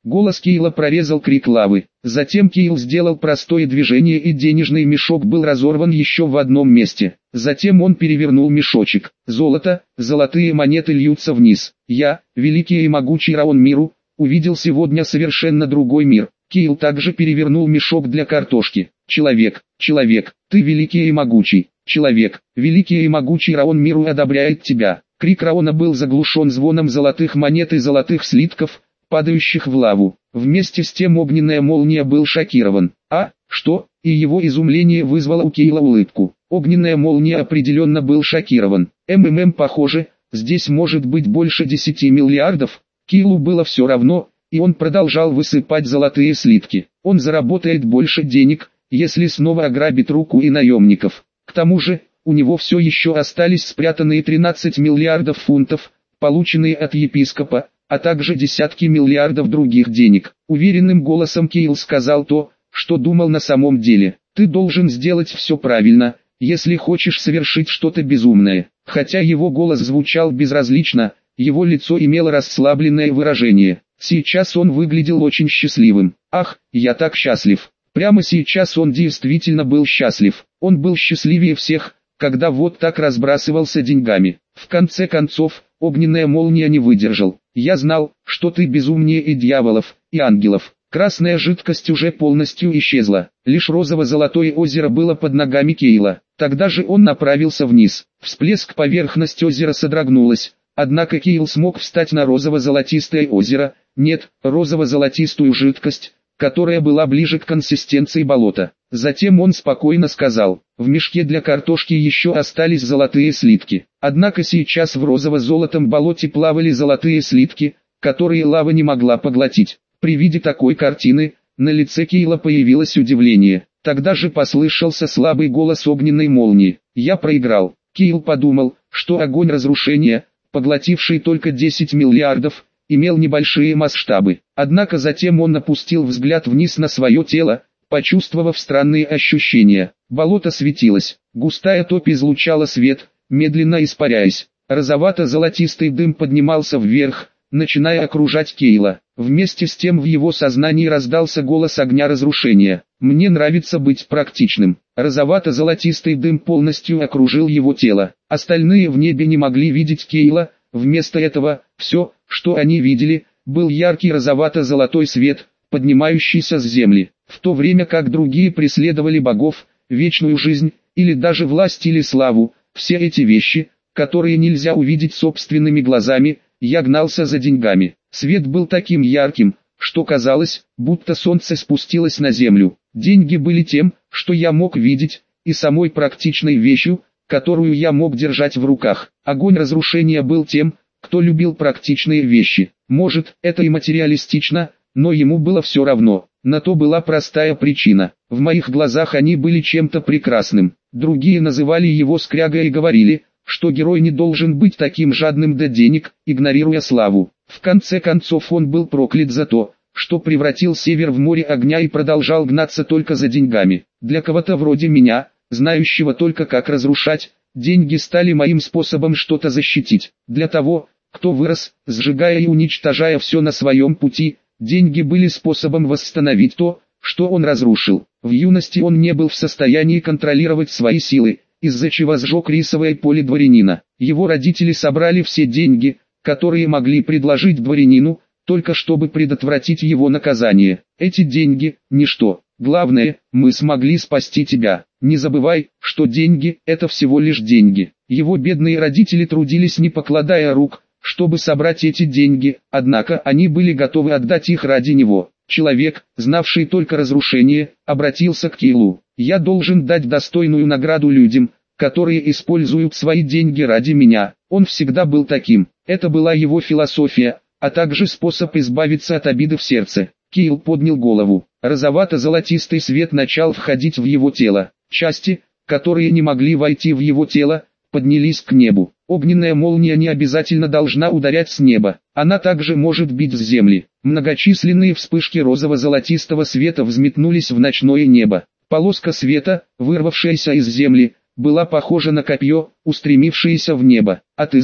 Голос Кейла прорезал крик лавы. Затем Кейл сделал простое движение, и денежный мешок был разорван еще в одном месте. Затем он перевернул мешочек. Золото, золотые монеты льются вниз. Я, великий и могучий Раон Миру, увидел сегодня совершенно другой мир. Кейл также перевернул мешок для картошки. Человек, человек, ты великий и могучий. Человек, великий и могучий Раон Миру одобряет тебя. Крик Раона был заглушен звоном золотых монет и золотых слитков, падающих в лаву. Вместе с тем огненная молния был шокирован. А, что? И его изумление вызвало у Кейла улыбку. Огненная молния определенно был шокирован. МММ похоже, здесь может быть больше десяти миллиардов. Кейлу было все равно, и он продолжал высыпать золотые слитки. Он заработает больше денег, если снова ограбит руку и наемников. К тому же, у него все еще остались спрятанные тринадцать миллиардов фунтов, полученные от епископа, а также десятки миллиардов других денег. Уверенным голосом Кейл сказал то, что думал на самом деле. Ты должен сделать все правильно, если хочешь совершить что-то безумное. Хотя его голос звучал безразлично, его лицо имело расслабленное выражение. Сейчас он выглядел очень счастливым. Ах, я так счастлив. Прямо сейчас он действительно был счастлив. Он был счастливее всех, когда вот так разбрасывался деньгами. В конце концов, огненная молния не выдержал. Я знал, что ты безумнее и дьяволов, и ангелов. Красная жидкость уже полностью исчезла. Лишь розово-золотое озеро было под ногами Кейла. Тогда же он направился вниз. Всплеск, поверхность озера содрогнулась. Однако Кейл смог встать на розово-золотистое озеро, нет, розово-золотистую жидкость, которая была ближе к консистенции болота. Затем он спокойно сказал, в мешке для картошки еще остались золотые слитки. Однако сейчас в розово-золотом болоте плавали золотые слитки, которые лава не могла поглотить. При виде такой картины, на лице Кейла появилось удивление. Тогда же послышался слабый голос огненной молнии. Я проиграл. Кейл подумал, что огонь разрушения, поглотивший только десять миллиардов, имел небольшие масштабы. Однако затем он опустил взгляд вниз на свое тело, почувствовав странные ощущения. Болото светилось, густая топь излучала свет, медленно испаряясь. Розовато-золотистый дым поднимался вверх, начиная окружать Кейла. Вместе с тем в его сознании раздался голос огня разрушения. «Мне нравится быть практичным». Розовато-золотистый дым полностью окружил его тело. Остальные в небе не могли видеть Кейла, вместо этого, все, что они видели, был яркий розовато-золотой свет, поднимающийся с земли. В то время как другие преследовали богов, вечную жизнь, или даже власть или славу, все эти вещи, которые нельзя увидеть собственными глазами, я гнался за деньгами. Свет был таким ярким, что казалось, будто солнце спустилось на землю. Деньги были тем, что я мог видеть, и самой практичной вещью, которую я мог держать в руках. Огонь разрушения был тем, кто любил практичные вещи. Может, это и материалистично, но ему было все равно. На то была простая причина. В моих глазах они были чем-то прекрасным. Другие называли его скрягой и говорили, что герой не должен быть таким жадным до денег, игнорируя славу. В конце концов он был проклят за то, что превратил север в море огня и продолжал гнаться только за деньгами. Для кого-то вроде меня, знающего только как разрушать, деньги стали моим способом что-то защитить. Для того, кто вырос, сжигая и уничтожая все на своем пути, деньги были способом восстановить то, что он разрушил. В юности он не был в состоянии контролировать свои силы, из-за чего сжег рисовое поле дворянина. Его родители собрали все деньги, которые могли предложить дворянину, только чтобы предотвратить его наказание. Эти деньги – ничто. Главное, мы смогли спасти тебя. Не забывай, что деньги – это всего лишь деньги. Его бедные родители трудились не покладая рук, чтобы собрать эти деньги, однако они были готовы отдать их ради него. Человек, знавший только разрушение, обратился к Кейлу. «Я должен дать достойную награду людям, которые используют свои деньги ради меня». Он всегда был таким. Это была его философия, а также способ избавиться от обиды в сердце. Кейл поднял голову. Розовато-золотистый свет начал входить в его тело. Части, которые не могли войти в его тело, поднялись к небу. Огненная молния не обязательно должна ударять с неба. Она также может бить с земли. Многочисленные вспышки розово-золотистого света взметнулись в ночное небо. Полоска света, вырвавшаяся из земли, была похожа на копье, устремившееся в небо. «А ты знал,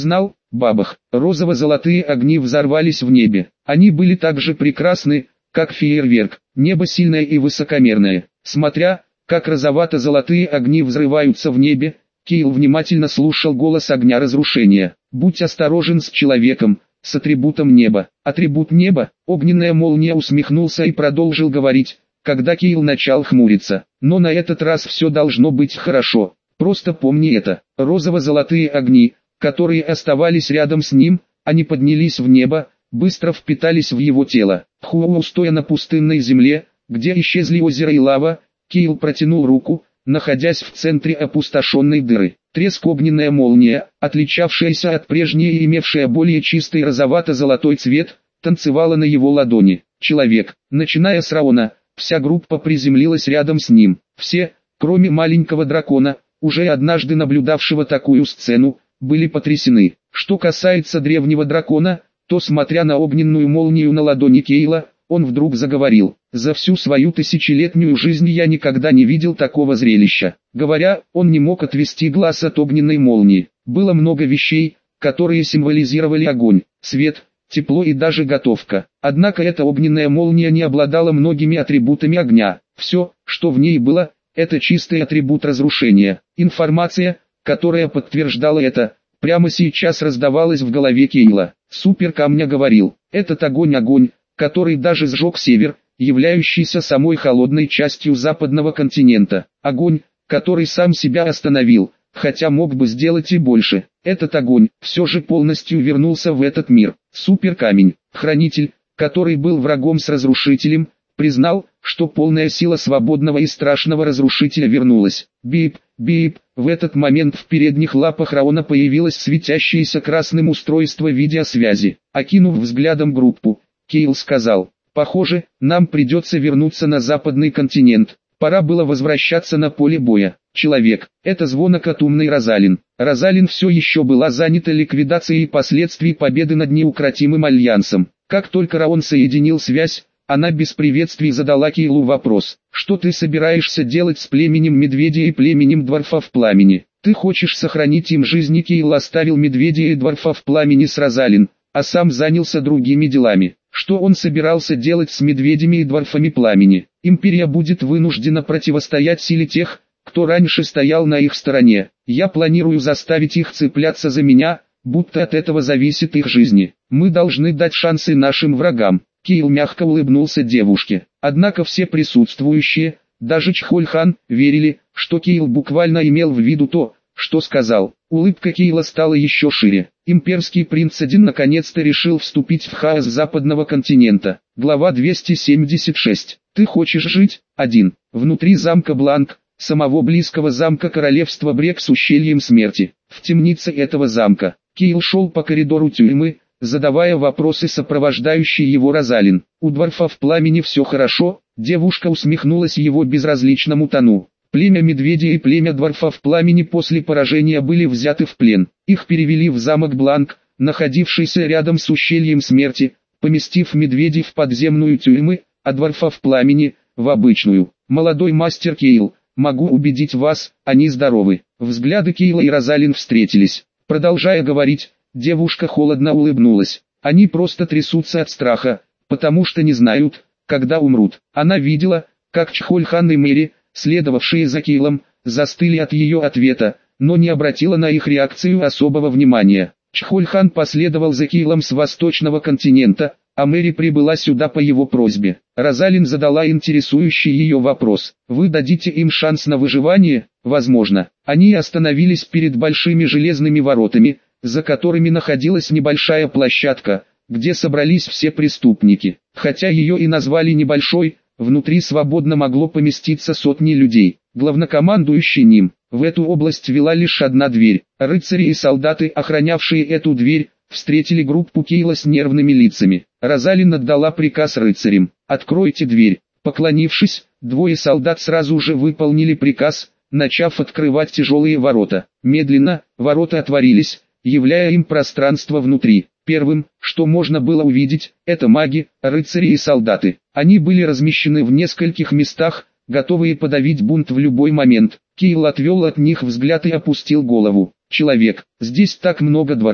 Бабах! Розово-золотые огни взорвались в небе. Они были так же прекрасны, как фейерверк. Небо сильное и высокомерное. Смотря, как розовато-золотые огни взрываются в небе, Кейл внимательно слушал голос огня разрушения. «Будь осторожен с человеком, с атрибутом неба». Атрибут неба, огненная молния, усмехнулся и продолжил говорить, когда Кейл начал хмуриться. «Но на этот раз все должно быть хорошо. Просто помни это. Розово-золотые огни, которые оставались рядом с ним, они поднялись в небо, быстро впитались в его тело. Хуоу, стоя на пустынной земле, где исчезли озеро и лава, Кейл протянул руку, находясь в центре опустошенной дыры. Треск, огненная молния, отличавшаяся от прежней и имевшая более чистый розовато-золотой цвет, танцевала на его ладони. Человек, начиная с Раона, вся группа приземлилась рядом с ним. Все, кроме маленького дракона, уже однажды наблюдавшего такую сцену, были потрясены. Что касается древнего дракона, то, смотря на огненную молнию на ладони Кейла, он вдруг заговорил: «За всю свою тысячелетнюю жизнь я никогда не видел такого зрелища». Говоря, он не мог отвести глаз от огненной молнии. Было много вещей, которые символизировали огонь, свет, тепло и даже готовка. Однако эта огненная молния не обладала многими атрибутами огня. Все, что в ней было, это чистый атрибут разрушения. Информация, которая подтверждала это, прямо сейчас раздавалась в голове Кейла. Супер Камня говорил: «Этот огонь-огонь, который даже сжег север, являющийся самой холодной частью западного континента. Огонь, который сам себя остановил, хотя мог бы сделать и больше. Этот огонь все же полностью вернулся в этот мир». Суперкамень, хранитель, который был врагом с разрушителем, признал, что полная сила свободного и страшного разрушителя вернулась. Бип, бип, в этот момент в передних лапах Раона появилось светящееся красным устройство видеосвязи. Окинув взглядом группу, Кейл сказал: «Похоже, нам придется вернуться на западный континент. Пора было возвращаться на поле боя». Человек, это звонок от умной Розалин. Розалин все еще была занята ликвидацией последствий победы над неукротимым альянсом. Как только Раон соединил связь, она без приветствий задала Кейлу вопрос: «Что ты собираешься делать с племенем медведя и племенем дворфа в пламени? Ты хочешь сохранить им жизни?» Кейл оставил медведя и дворфа в пламени с Розалин, а сам занялся другими делами. Что он собирался делать с медведями и дворфами пламени? Империя будет вынуждена противостоять силе тех, кто раньше стоял на их стороне. Я планирую заставить их цепляться за меня, будто от этого зависит их жизни. Мы должны дать шансы нашим врагам». Кейл мягко улыбнулся девушке. Однако все присутствующие, даже Чхоль-хан, верили, что Кейл буквально имел в виду то, что сказал. Улыбка Кейла стала еще шире. Имперский принц один наконец-то решил вступить в хаос западного континента. Глава двести семьдесят шесть. Ты хочешь жить? один. Внутри замка Бланк, самого близкого замка королевства Брек с ущельем смерти. В темнице этого замка, Кейл шел по коридору тюрьмы, задавая вопросы сопровождающей его Розалин. У дворфа в пламени все хорошо. Девушка усмехнулась его безразличному тону. Племя медведя и племя дворфа в пламени после поражения были взяты в плен. Их перевели в замок Бланк, находившийся рядом с ущельем смерти, поместив медведей в подземную тюрьму, а дворфа в пламени – в обычную. Молодой мастер Кейл, могу убедить вас, они здоровы. Взгляды Кейла и Розалин встретились. Продолжая говорить, девушка холодно улыбнулась. Они просто трясутся от страха, потому что не знают, когда умрут. Она видела, как Чхоль-хан и Мэри, следовавшие за Кейлом, застыли от ее ответа, но не обратила на их реакцию особого внимания. Чхоль-хан последовал за Кейлом с восточного континента, а Мэри прибыла сюда по его просьбе. Розалин задала интересующий ее вопрос: «Вы дадите им шанс на выживание?» «Возможно». Они остановились перед большими железными воротами, за которыми находилась небольшая площадка, где собрались все преступники. Хотя ее и назвали небольшой, внутри свободно могло поместиться сотни людей. Главнокомандующий ним, в эту область вела лишь одна дверь. Рыцари и солдаты, охранявшие эту дверь, встретили группу Кейла с нервными лицами. Розалин отдала приказ рыцарям: «Откройте дверь». Поклонившись, двое солдат сразу же выполнили приказ, начав открывать тяжелые ворота. Медленно, ворота отворились, являя им пространство внутри. Первым, что можно было увидеть, это маги, рыцари и солдаты. Они были размещены в нескольких местах, готовые подавить бунт в любой момент. Кейл отвел от них взгляд и опустил голову. «Человек, здесь так много дворфов.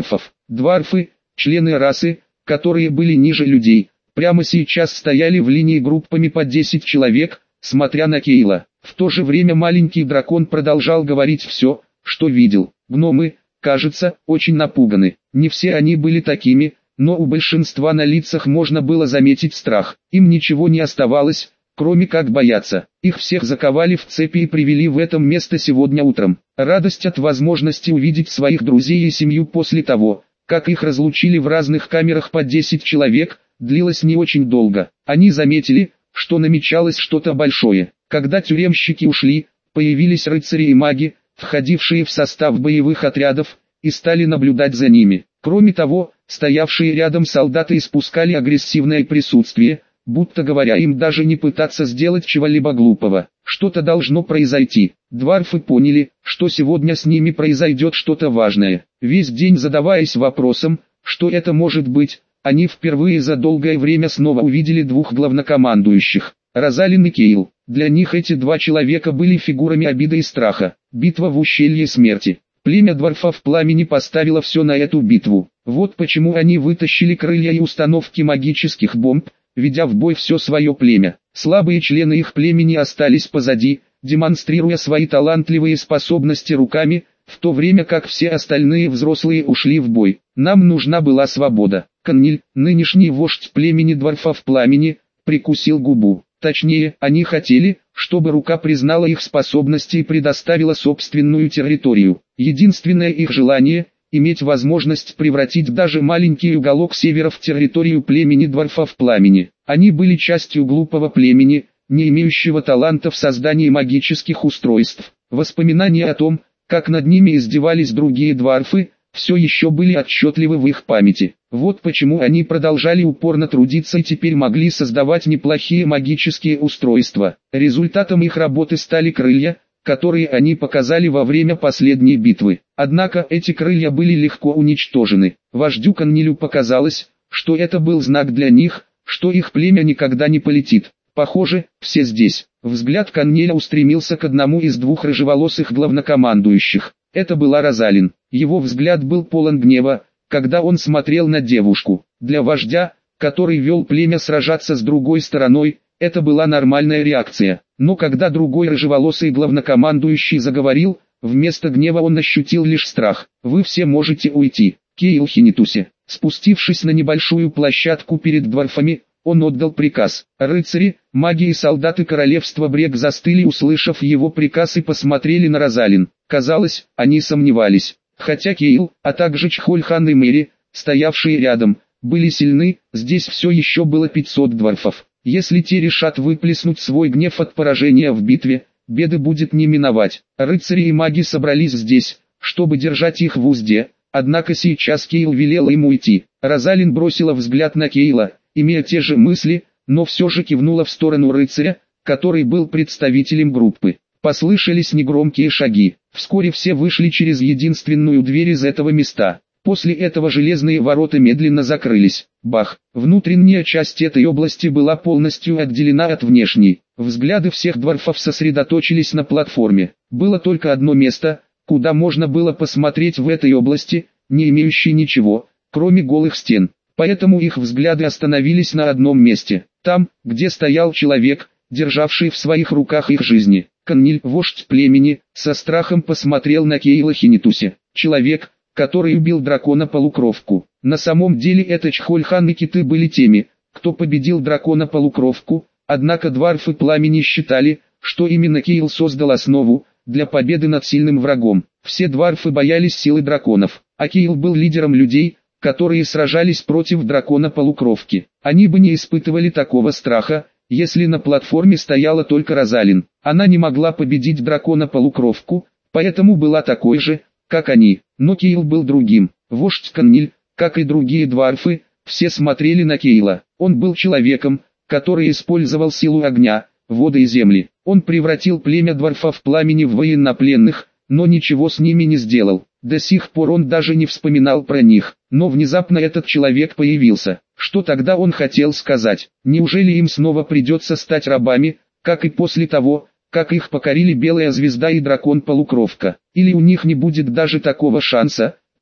Дварфы, члены расы, которые были ниже людей, прямо сейчас стояли в линии группами по десять человек, смотря на Кейла. В то же время маленький дракон продолжал говорить все, что видел. Гномы, кажется, очень напуганы. Не все они были такими, но у большинства на лицах можно было заметить страх. Им ничего не оставалось, кроме как бояться. Их всех заковали в цепи и привели в это место сегодня утром. Радость от возможности увидеть своих друзей и семью после того, как их разлучили в разных камерах по десять человек, длилась не очень долго. Они заметили, что намечалось что-то большое. Когда тюремщики ушли, появились рыцари и маги, входившие в состав боевых отрядов, и стали наблюдать за ними. Кроме того, стоявшие рядом солдаты испускали агрессивное присутствие, будто говоря им даже не пытаться сделать чего-либо глупого. Что-то должно произойти. Дварфы поняли, что сегодня с ними произойдет что-то важное. Весь день задаваясь вопросом, что это может быть, они впервые за долгое время снова увидели двух главнокомандующих. Розалин и Кейл. Для них эти два человека были фигурами обиды и страха. Битва в ущелье смерти. Племя Дварфов Пламени поставило все на эту битву. Вот почему они вытащили крылья и установки магических бомб, ведя в бой все свое племя. Слабые члены их племени остались позади, демонстрируя свои талантливые способности руками, в то время как все остальные взрослые ушли в бой. Нам нужна была свобода. Канниль, нынешний вождь племени Дварфов Пламени, прикусил губу. Точнее, они хотели, чтобы рука признала их способности и предоставила собственную территорию. Единственное их желание – иметь возможность превратить даже маленький уголок севера в территорию племени Дварфов Пламени. Они были частью глупого племени, не имеющего таланта в создании магических устройств. Воспоминания о том, как над ними издевались другие дварфы, все еще были отчетливы в их памяти. Вот почему они продолжали упорно трудиться и теперь могли создавать неплохие магические устройства. Результатом их работы стали крылья, которые они показали во время последней битвы. Однако эти крылья были легко уничтожены. Вождю Каннилю показалось, что это был знак для них, что их племя никогда не полетит. Похоже, все здесь. Взгляд Каннеля устремился к одному из двух рыжеволосых главнокомандующих. Это была Розалин. Его взгляд был полон гнева, когда он смотрел на девушку. Для вождя, который вел племя сражаться с другой стороной, это была нормальная реакция. Но когда другой рыжеволосый главнокомандующий заговорил, вместо гнева он ощутил лишь страх. «Вы все можете уйти». Кейл Хинитусе, спустившись на небольшую площадку перед дварфами, он отдал приказ. Рыцари, маги и солдаты королевства Брег застыли, услышав его приказ, и посмотрели на Розалин. Казалось, они сомневались. Хотя Кейл, а также Чхольхан и Мэри, стоявшие рядом, были сильны, здесь все еще было пятьсот дварфов. Если те решат выплеснуть свой гнев от поражения в битве, беды будет не миновать. Рыцари и маги собрались здесь, чтобы держать их в узде, однако сейчас Кейл велел им уйти. Розалин бросила взгляд на Кейла, имея те же мысли, но все же кивнула в сторону рыцаря, который был представителем группы. Послышались негромкие шаги. Вскоре все вышли через единственную дверь из этого места. После этого железные ворота медленно закрылись. Бах! Внутренняя часть этой области была полностью отделена от внешней. Взгляды всех дварфов сосредоточились на платформе. Было только одно место, куда можно было посмотреть в этой области, не имеющей ничего, кроме голых стен. Поэтому их взгляды остановились на одном месте. Там, где стоял человек, державший в своих руках их жизни. Канниль, вождь племени, со страхом посмотрел на Кейла Хинитусе. Человек, который убил дракона-полукровку. На самом деле это Чхольхан и Киты были теми, кто победил дракона-полукровку, однако дварфы Пламени считали, что именно Кейл создал основу для победы над сильным врагом. Все дварфы боялись силы драконов, а Кейл был лидером людей, которые сражались против дракона-полукровки. Они бы не испытывали такого страха, если на платформе стояла только Розалин. Она не могла победить дракона-полукровку, поэтому была такой же, как они. Но Кейл был другим. Вождь Канниль, как и другие дварфы, все смотрели на Кейла. Он был человеком, который использовал силу огня, воды и земли. Он превратил племя дварфов Пламени в военнопленных, но ничего с ними не сделал. До сих пор он даже не вспоминал про них. Но внезапно этот человек появился. Что тогда он хотел сказать? Неужели им снова придется стать рабами, как и после того, как их покорили Белая Звезда и Дракон-полукровка? Или у них не будет даже такого шанса,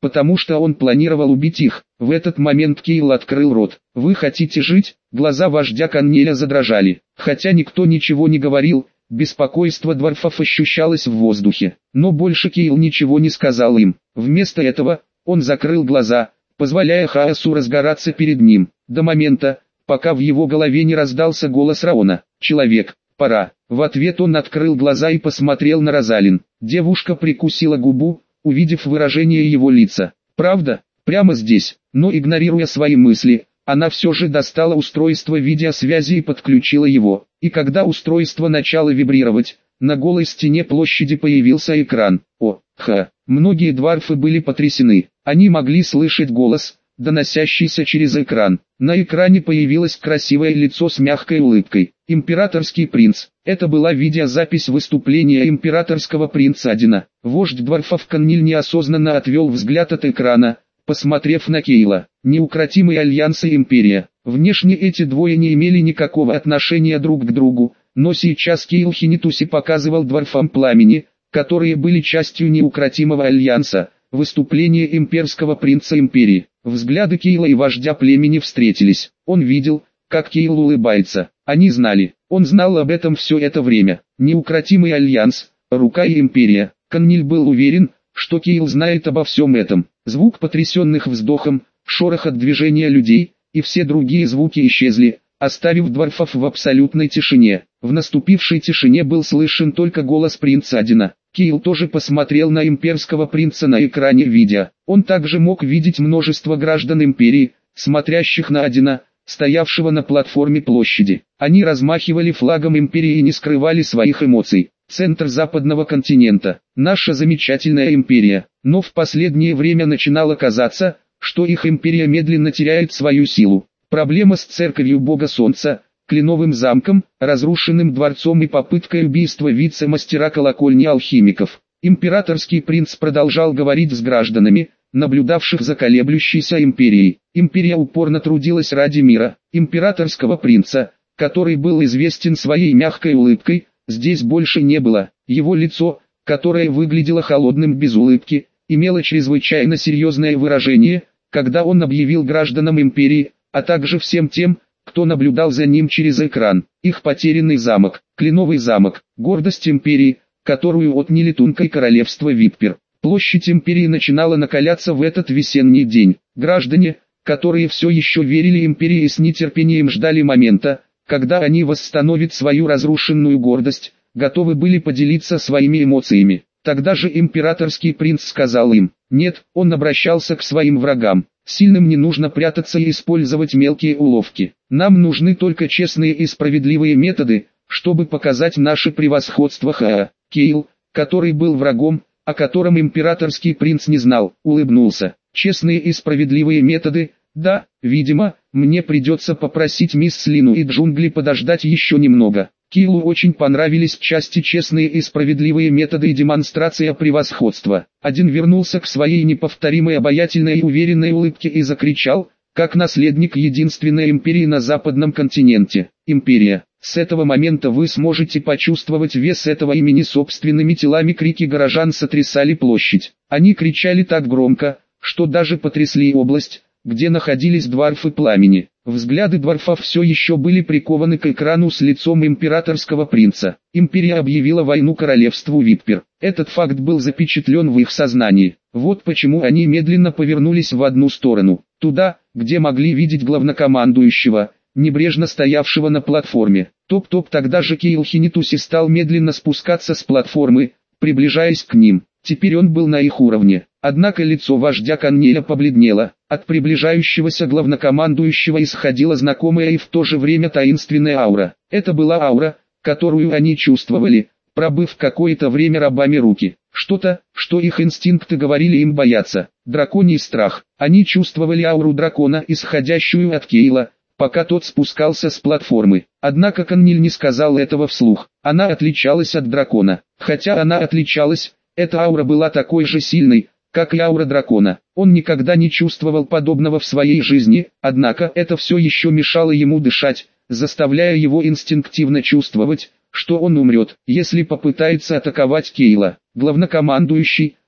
потому что он планировал убить их. В этот момент Кейл открыл рот. «Вы хотите жить?» Глаза вождя Каннеля задрожали. Хотя никто ничего не говорил, беспокойство дворфов ощущалось в воздухе. Но больше Кейл ничего не сказал им. Вместо этого, он закрыл глаза, позволяя хаосу разгораться перед ним, до момента, пока в его голове не раздался голос Раона. «Человек, пора». В ответ он открыл глаза и посмотрел на Розалин. Девушка прикусила губу, увидев выражение его лица. «Правда? Прямо здесь». Но игнорируя свои мысли, она все же достала устройство видеосвязи и подключила его. И когда устройство начало вибрировать, на голой стене площади появился экран. О, ха! Многие дварфы были потрясены. Они могли слышать голос, доносящийся через экран. На экране появилось красивое лицо с мягкой улыбкой. Императорский принц. Это была видеозапись выступления императорского принца Адина. Вождь дворфов Канниль неосознанно отвел взгляд от экрана, посмотрев на Кейла. Неукротимый альянс и империя. Внешне эти двое не имели никакого отношения друг к другу, но сейчас Кейл Хинитуси показывал дворфам пламени, которые были частью неукротимого альянса, выступление имперского принца империи. Взгляды Кейла и вождя племени встретились. Он видел, как Кейл улыбается. Они знали, он знал об этом все это время. Неукротимый альянс, рука и империя. Канниль был уверен, что Кейл знает обо всем этом. Звук потрясенных вздохом, шорох от движения людей, и все другие звуки исчезли, оставив дворфов в абсолютной тишине. В наступившей тишине был слышен только голос принца Адина. Кейл тоже посмотрел на имперского принца на экране видео. Он также мог видеть множество граждан империи, смотрящих на Адина, стоявшего на платформе площади. Они размахивали флагом империи и не скрывали своих эмоций. Центр западного континента. Наша замечательная империя. Но в последнее время начинало казаться, что их империя медленно теряет свою силу. Проблема с церковью бога солнца, кленовым замком, разрушенным дворцом и попыткой убийства вице-мастера колокольни алхимиков. Императорский принц продолжал говорить с гражданами, наблюдавших за колеблющейся империей. Империя упорно трудилась ради мира. Императорского принца, который был известен своей мягкой улыбкой, здесь больше не было. Его лицо, которое выглядело холодным без улыбки, имело чрезвычайно серьезное выражение, когда он объявил гражданам империи, а также всем тем, кто наблюдал за ним через экран, их потерянный замок, кленовый замок, гордость империи, которую отняли тункой королевства Виппер. Площадь империи начинала накаляться в этот весенний день. Граждане, которые все еще верили империи и с нетерпением ждали момента, когда они восстановят свою разрушенную гордость, готовы были поделиться своими эмоциями. Тогда же императорский принц сказал им: «Нет», он обращался к своим врагам. «Сильным не нужно прятаться и использовать мелкие уловки. Нам нужны только честные и справедливые методы, чтобы показать наше превосходство». Ха! Кейл, который был врагом, о котором императорский принц не знал, улыбнулся. «Честные и справедливые методы? Да, видимо, мне придется попросить мисс Лину и Джунгли подождать еще немного». Кейлу очень понравились части «Честные и справедливые методы» и демонстрация превосходства. Один вернулся к своей неповторимой обаятельной и уверенной улыбке и закричал, как наследник единственной империи на западном континенте. «Империя! С этого момента вы сможете почувствовать вес этого имени собственными телами». Крики горожан сотрясали площадь. Они кричали так громко, что даже потрясли область, где находились дворфы пламени. Взгляды дворфов все еще были прикованы к экрану с лицом императорского принца. Империя объявила войну королевству Виппер. Этот факт был запечатлен в их сознании. Вот почему они медленно повернулись в одну сторону, туда, где могли видеть главнокомандующего, небрежно стоявшего на платформе. Топ-топ. Тогда же Кейл Хинитуси стал медленно спускаться с платформы, приближаясь к ним. Теперь он был на их уровне. Однако лицо вождя Каннеля побледнело. От приближающегося главнокомандующего исходила знакомая и в то же время таинственная аура. Это была аура, которую они чувствовали, пробыв какое-то время рабами руки. Что-то, что их инстинкты говорили им бояться. Драконий страх. Они чувствовали ауру дракона, исходящую от Кейла, пока тот спускался с платформы. Однако Канниль не сказал этого вслух. Она отличалась от дракона. Хотя она отличалась, эта аура была такой же сильной, как и аура дракона. Он никогда не чувствовал подобного в своей жизни, однако это все еще мешало ему дышать, заставляя его инстинктивно чувствовать, что он умрет, если попытается атаковать Кейла. Главнокомандующий,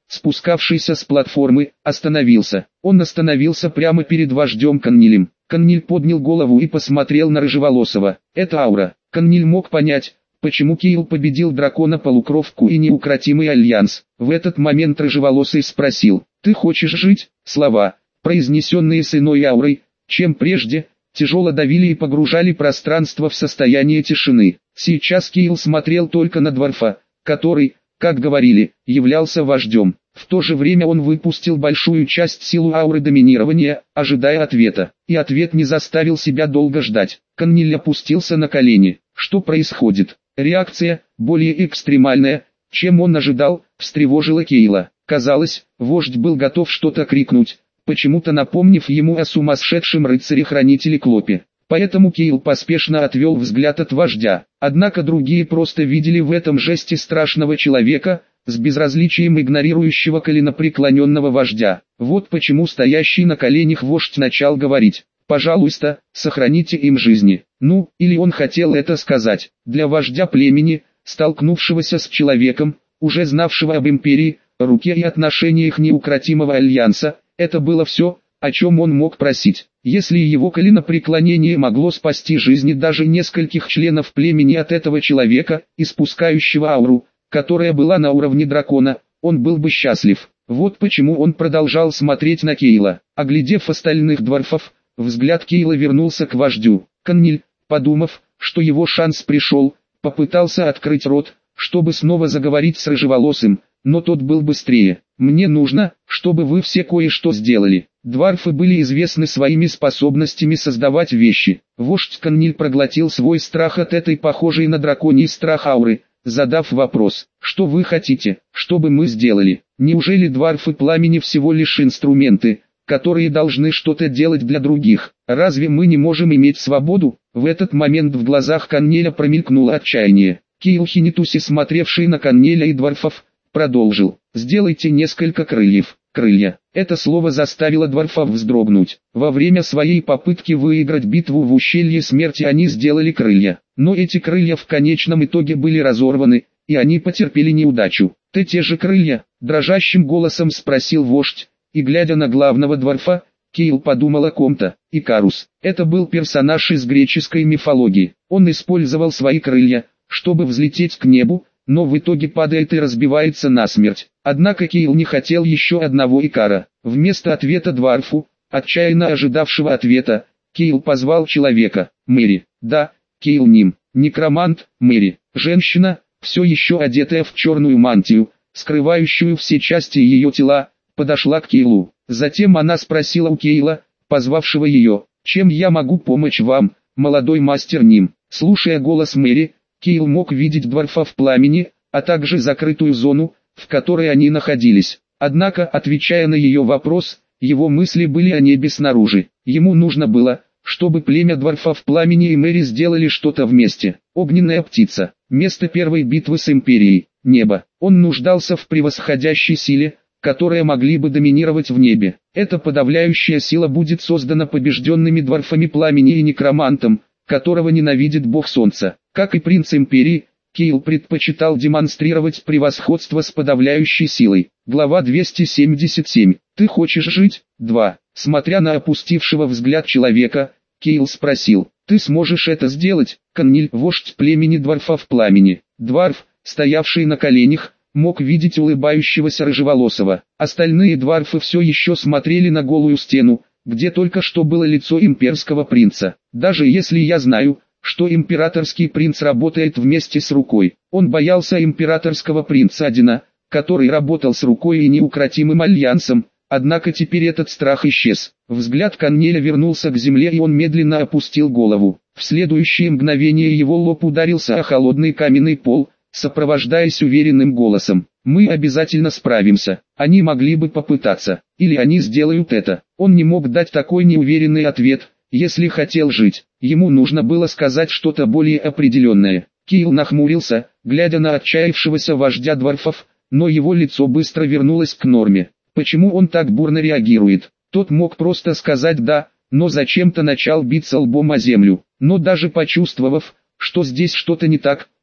спускавшийся с платформы, остановился. Он остановился прямо перед вождем Каннилем. Канниль поднял голову и посмотрел на Рыжеволосого. Это аура. Канниль мог понять, почему Кейл победил дракона-полукровку и неукротимый альянс. В этот момент Рыжеволосый спросил: «Ты хочешь жить?» Слова, произнесенные с иной аурой, чем прежде, тяжело давили и погружали пространство в состояние тишины. Сейчас Кейл смотрел только на Дварфа, который, как говорили, являлся вождем. В то же время он выпустил большую часть силы ауры доминирования, ожидая ответа. И ответ не заставил себя долго ждать. Канниль опустился на колени. Что происходит? Реакция, более экстремальная, чем он ожидал, встревожила Кейла. Казалось, вождь был готов что-то крикнуть, почему-то напомнив ему о сумасшедшем рыцаре-хранителе Клопе. Поэтому Кейл поспешно отвел взгляд от вождя. Однако другие просто видели в этом жесте страшного человека, с безразличием игнорирующего коленопреклоненного вождя. Вот почему стоящий на коленях вождь начал говорить: «Пожалуйста, сохраните им жизни». Ну, или он хотел это сказать. Для вождя племени, столкнувшегося с человеком, уже знавшего об империи, руке и отношениях неукротимого альянса, это было все, о чем он мог просить. Если его коленопреклонение могло спасти жизни даже нескольких членов племени от этого человека, испускающего ауру, которая была на уровне дракона, он был бы счастлив. Вот почему он продолжал смотреть на Кейла. Оглядев остальных дварфов, взгляд Кейла вернулся к вождю. Канниль, подумав, что его шанс пришел, попытался открыть рот, чтобы снова заговорить с Рыжеволосым, но тот был быстрее. «Мне нужно, чтобы вы все кое-что сделали». Дварфы были известны своими способностями создавать вещи. Вождь Канниль проглотил свой страх от этой похожей на драконий страх ауры, задав вопрос: «Что вы хотите, чтобы мы сделали? Неужели дварфы пламени всего лишь инструменты, которые должны что-то делать для других? Разве мы не можем иметь свободу?» В этот момент в глазах Каннеля промелькнуло отчаяние. Кейл Хинитуси, смотревший на Каннеля и дварфов, продолжил: «Сделайте несколько крыльев». Крылья. Это слово заставило дварфов вздрогнуть. Во время своей попытки выиграть битву в ущелье смерти они сделали крылья. Но эти крылья в конечном итоге были разорваны, и они потерпели неудачу. «Ты те же крылья?» – дрожащим голосом спросил вождь, и глядя на главного дварфа, Кейл подумал о ком-то. Икарус. Это был персонаж из греческой мифологии. Он использовал свои крылья, чтобы взлететь к небу, но в итоге падает и разбивается насмерть. Однако Кейл не хотел еще одного Икара. Вместо ответа дварфу, отчаянно ожидавшего ответа, Кейл позвал человека. «Мэри». «Да, Кейл Ним». «Некромант, Мэри». Женщина, все еще одетая в черную мантию, скрывающую все части ее тела, подошла к Кейлу. Затем она спросила у Кейла, позвавшего ее: «Чем я могу помочь вам, молодой мастер Ним?» Слушая голос Мэри, Кейл мог видеть дварфов пламени, а также закрытую зону, в которой они находились. Однако, отвечая на ее вопрос, его мысли были о небе снаружи. Ему нужно было, чтобы племя дварфов пламени и Мэри сделали что-то вместе. Огненная птица. Место первой битвы с Империей. Небо. Он нуждался в превосходящей силе, которые могли бы доминировать в небе. Эта подавляющая сила будет создана побежденными дварфами пламени и некромантом, которого ненавидит бог солнца. Как и принц Империи, Кейл предпочитал демонстрировать превосходство с подавляющей силой. Глава двести семьдесят семь. «Ты хочешь жить?» два. Смотря на опустившего взгляд человека, Кейл спросил: «Ты сможешь это сделать?» Канниль, вождь племени дварфов пламени. Дварф, стоявший на коленях, мог видеть улыбающегося Рыжеволосого. Остальные дварфы все еще смотрели на голую стену, где только что было лицо имперского принца. «Даже если я знаю, что императорский принц работает вместе с рукой». Он боялся императорского принца Адина, который работал с рукой и неукротимым альянсом, однако теперь этот страх исчез. Взгляд Каннеля вернулся к земле, и он медленно опустил голову. В следующее мгновение его лоб ударился о холодный каменный пол, сопровождаясь уверенным голосом: «Мы обязательно справимся». Они могли бы попытаться, или они сделают это. Он не мог дать такой неуверенный ответ. Если хотел жить, ему нужно было сказать что-то более определенное. Кейл нахмурился, глядя на отчаявшегося вождя дварфов, но его лицо быстро вернулось к норме. Почему он так бурно реагирует? Тот мог просто сказать «да», но зачем-то начал биться лбом о землю. Но даже почувствовав, что здесь что-то не так,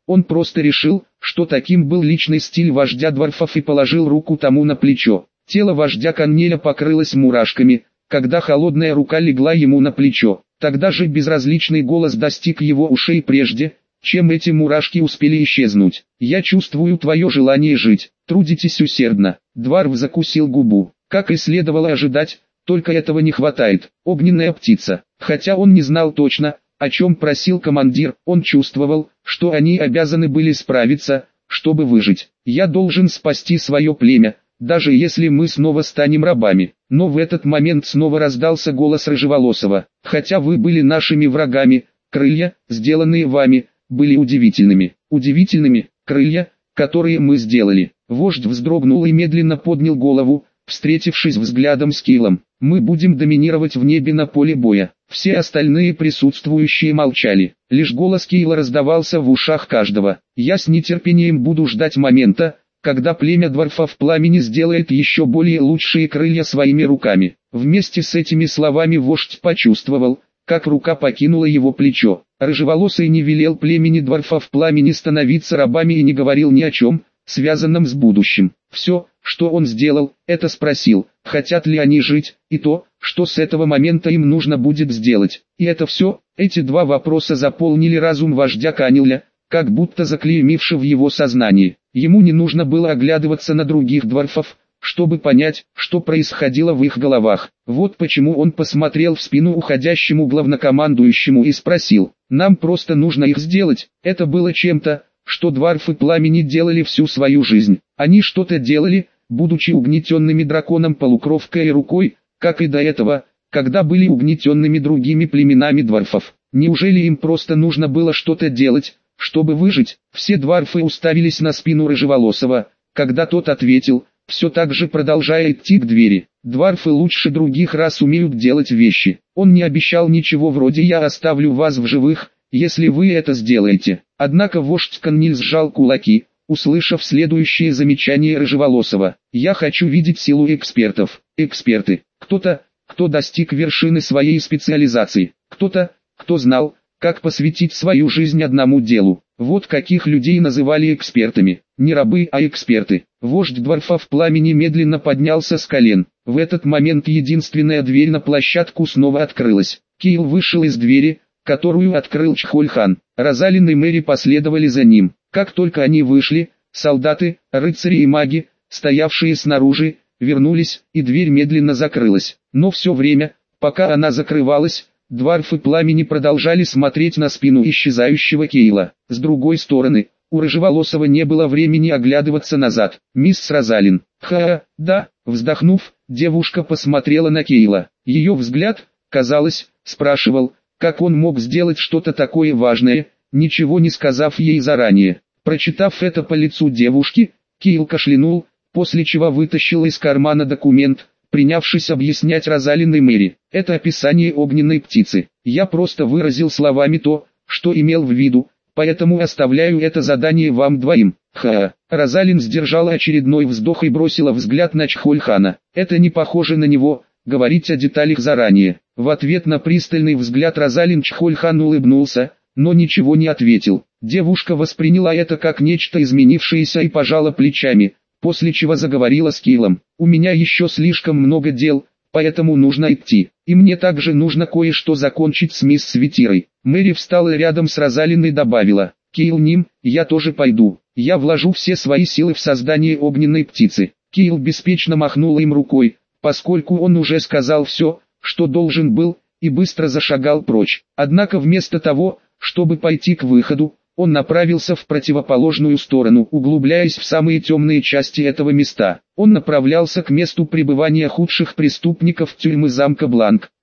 Он просто решил, что таким был личный стиль вождя дворфов и положил руку тому на плечо. Тело вождя Каннеля покрылось мурашками, когда холодная рука легла ему на плечо. Тогда же безразличный голос достиг его ушей прежде, чем эти мурашки успели исчезнуть. «Я чувствую твое желание жить, трудитесь усердно». Дварф закусил губу. Как и следовало ожидать, только этого не хватает. Огненная птица. Хотя он не знал точно, о чем просил командир, он чувствовал, что они обязаны были справиться, чтобы выжить. «Я должен спасти свое племя, даже если мы снова станем рабами». Но в этот момент снова раздался голос Рыжеволосого. «Хотя вы были нашими врагами, крылья, сделанные вами, были удивительными». «Удивительными, крылья, которые мы сделали». Вождь вздрогнул и медленно поднял голову, встретившись взглядом с Кейлом. «Мы будем доминировать в небе на поле боя». Все остальные присутствующие молчали. Лишь голос Кейла раздавался в ушах каждого. «Я с нетерпением буду ждать момента, когда племя дворфов пламени сделает еще более лучшие крылья своими руками». Вместе с этими словами вождь почувствовал, как рука покинула его плечо. Рыжеволосый не велел племени дворфов пламени становиться рабами и не говорил ни о чем, связанном с будущим. Все, что он сделал, это спросил, хотят ли они жить, и то, что с этого момента им нужно будет сделать. И это все, эти два вопроса заполнили разум вождя Каннеля, как будто заклеймивши в его сознании. Ему не нужно было оглядываться на других дворфов, чтобы понять, что происходило в их головах. Вот почему он посмотрел в спину уходящему главнокомандующему и спросил: «Нам просто нужно их сделать». Это было чем-то, что дворфы пламени делали всю свою жизнь. Они что-то делали, будучи угнетенными драконом полукровкой и рукой, как и до этого, когда были угнетенными другими племенами дворфов. Неужели им просто нужно было что-то делать, чтобы выжить? Все дворфы уставились на спину Рыжеволосого, когда тот ответил, все так же продолжая идти к двери: «Дворфы лучше других рас умеют делать вещи». Он не обещал ничего вроде «я оставлю вас в живых, если вы это сделаете». Однако вождь Канниль сжал кулаки, услышав следующее замечание Рыжеволосого: «Я хочу видеть силу экспертов». Эксперты. Кто-то, кто достиг вершины своей специализации. Кто-то, кто знал, как посвятить свою жизнь одному делу. Вот каких людей называли экспертами. Не рабы, а эксперты. Вождь дворфов пламени медленно поднялся с колен. В этот момент единственная дверь на площадку снова открылась. Кейл вышел из двери, которую открыл Чхольхан. Розалин и Мэри последовали за ним. Как только они вышли, солдаты, рыцари и маги, стоявшие снаружи, вернулись, и дверь медленно закрылась. Но все время, пока она закрывалась, дворфы пламени продолжали смотреть на спину исчезающего Кейла. С другой стороны, у Рыжеволосого не было времени оглядываться назад. «Мисс Розалин». «Ха, да», вздохнув, девушка посмотрела на Кейла. Ее взгляд, казалось, спрашивал, как он мог сделать что-то такое важное, ничего не сказав ей заранее. Прочитав это по лицу девушки, Кейл кашлянул, после чего вытащил из кармана документ, принявшись объяснять Розалин и Мэри. «Это описание огненной птицы. Я просто выразил словами то, что имел в виду, поэтому оставляю это задание вам двоим». «Ха!» Розалин сдержала очередной вздох и бросила взгляд на Чхольхана. «Это не похоже на него, говорить о деталях заранее». В ответ на пристальный взгляд Розалин Чхольхан улыбнулся, но ничего не ответил. Девушка восприняла это как нечто изменившееся и пожала плечами, после чего заговорила с Кейлом. «У меня еще слишком много дел, поэтому нужно идти. И мне также нужно кое-что закончить с мисс Светирой». Мэри встала рядом с Розалин и добавила: «Кейл Ним, я тоже пойду. Я вложу все свои силы в создание огненной птицы». Кейл беспечно махнул им рукой, поскольку он уже сказал все, что должен был, и быстро зашагал прочь. Однако вместо того, чтобы пойти к выходу, он направился в противоположную сторону, углубляясь в самые темные части этого места. Он направлялся к месту пребывания худших преступников тюрьмы замка Бланк.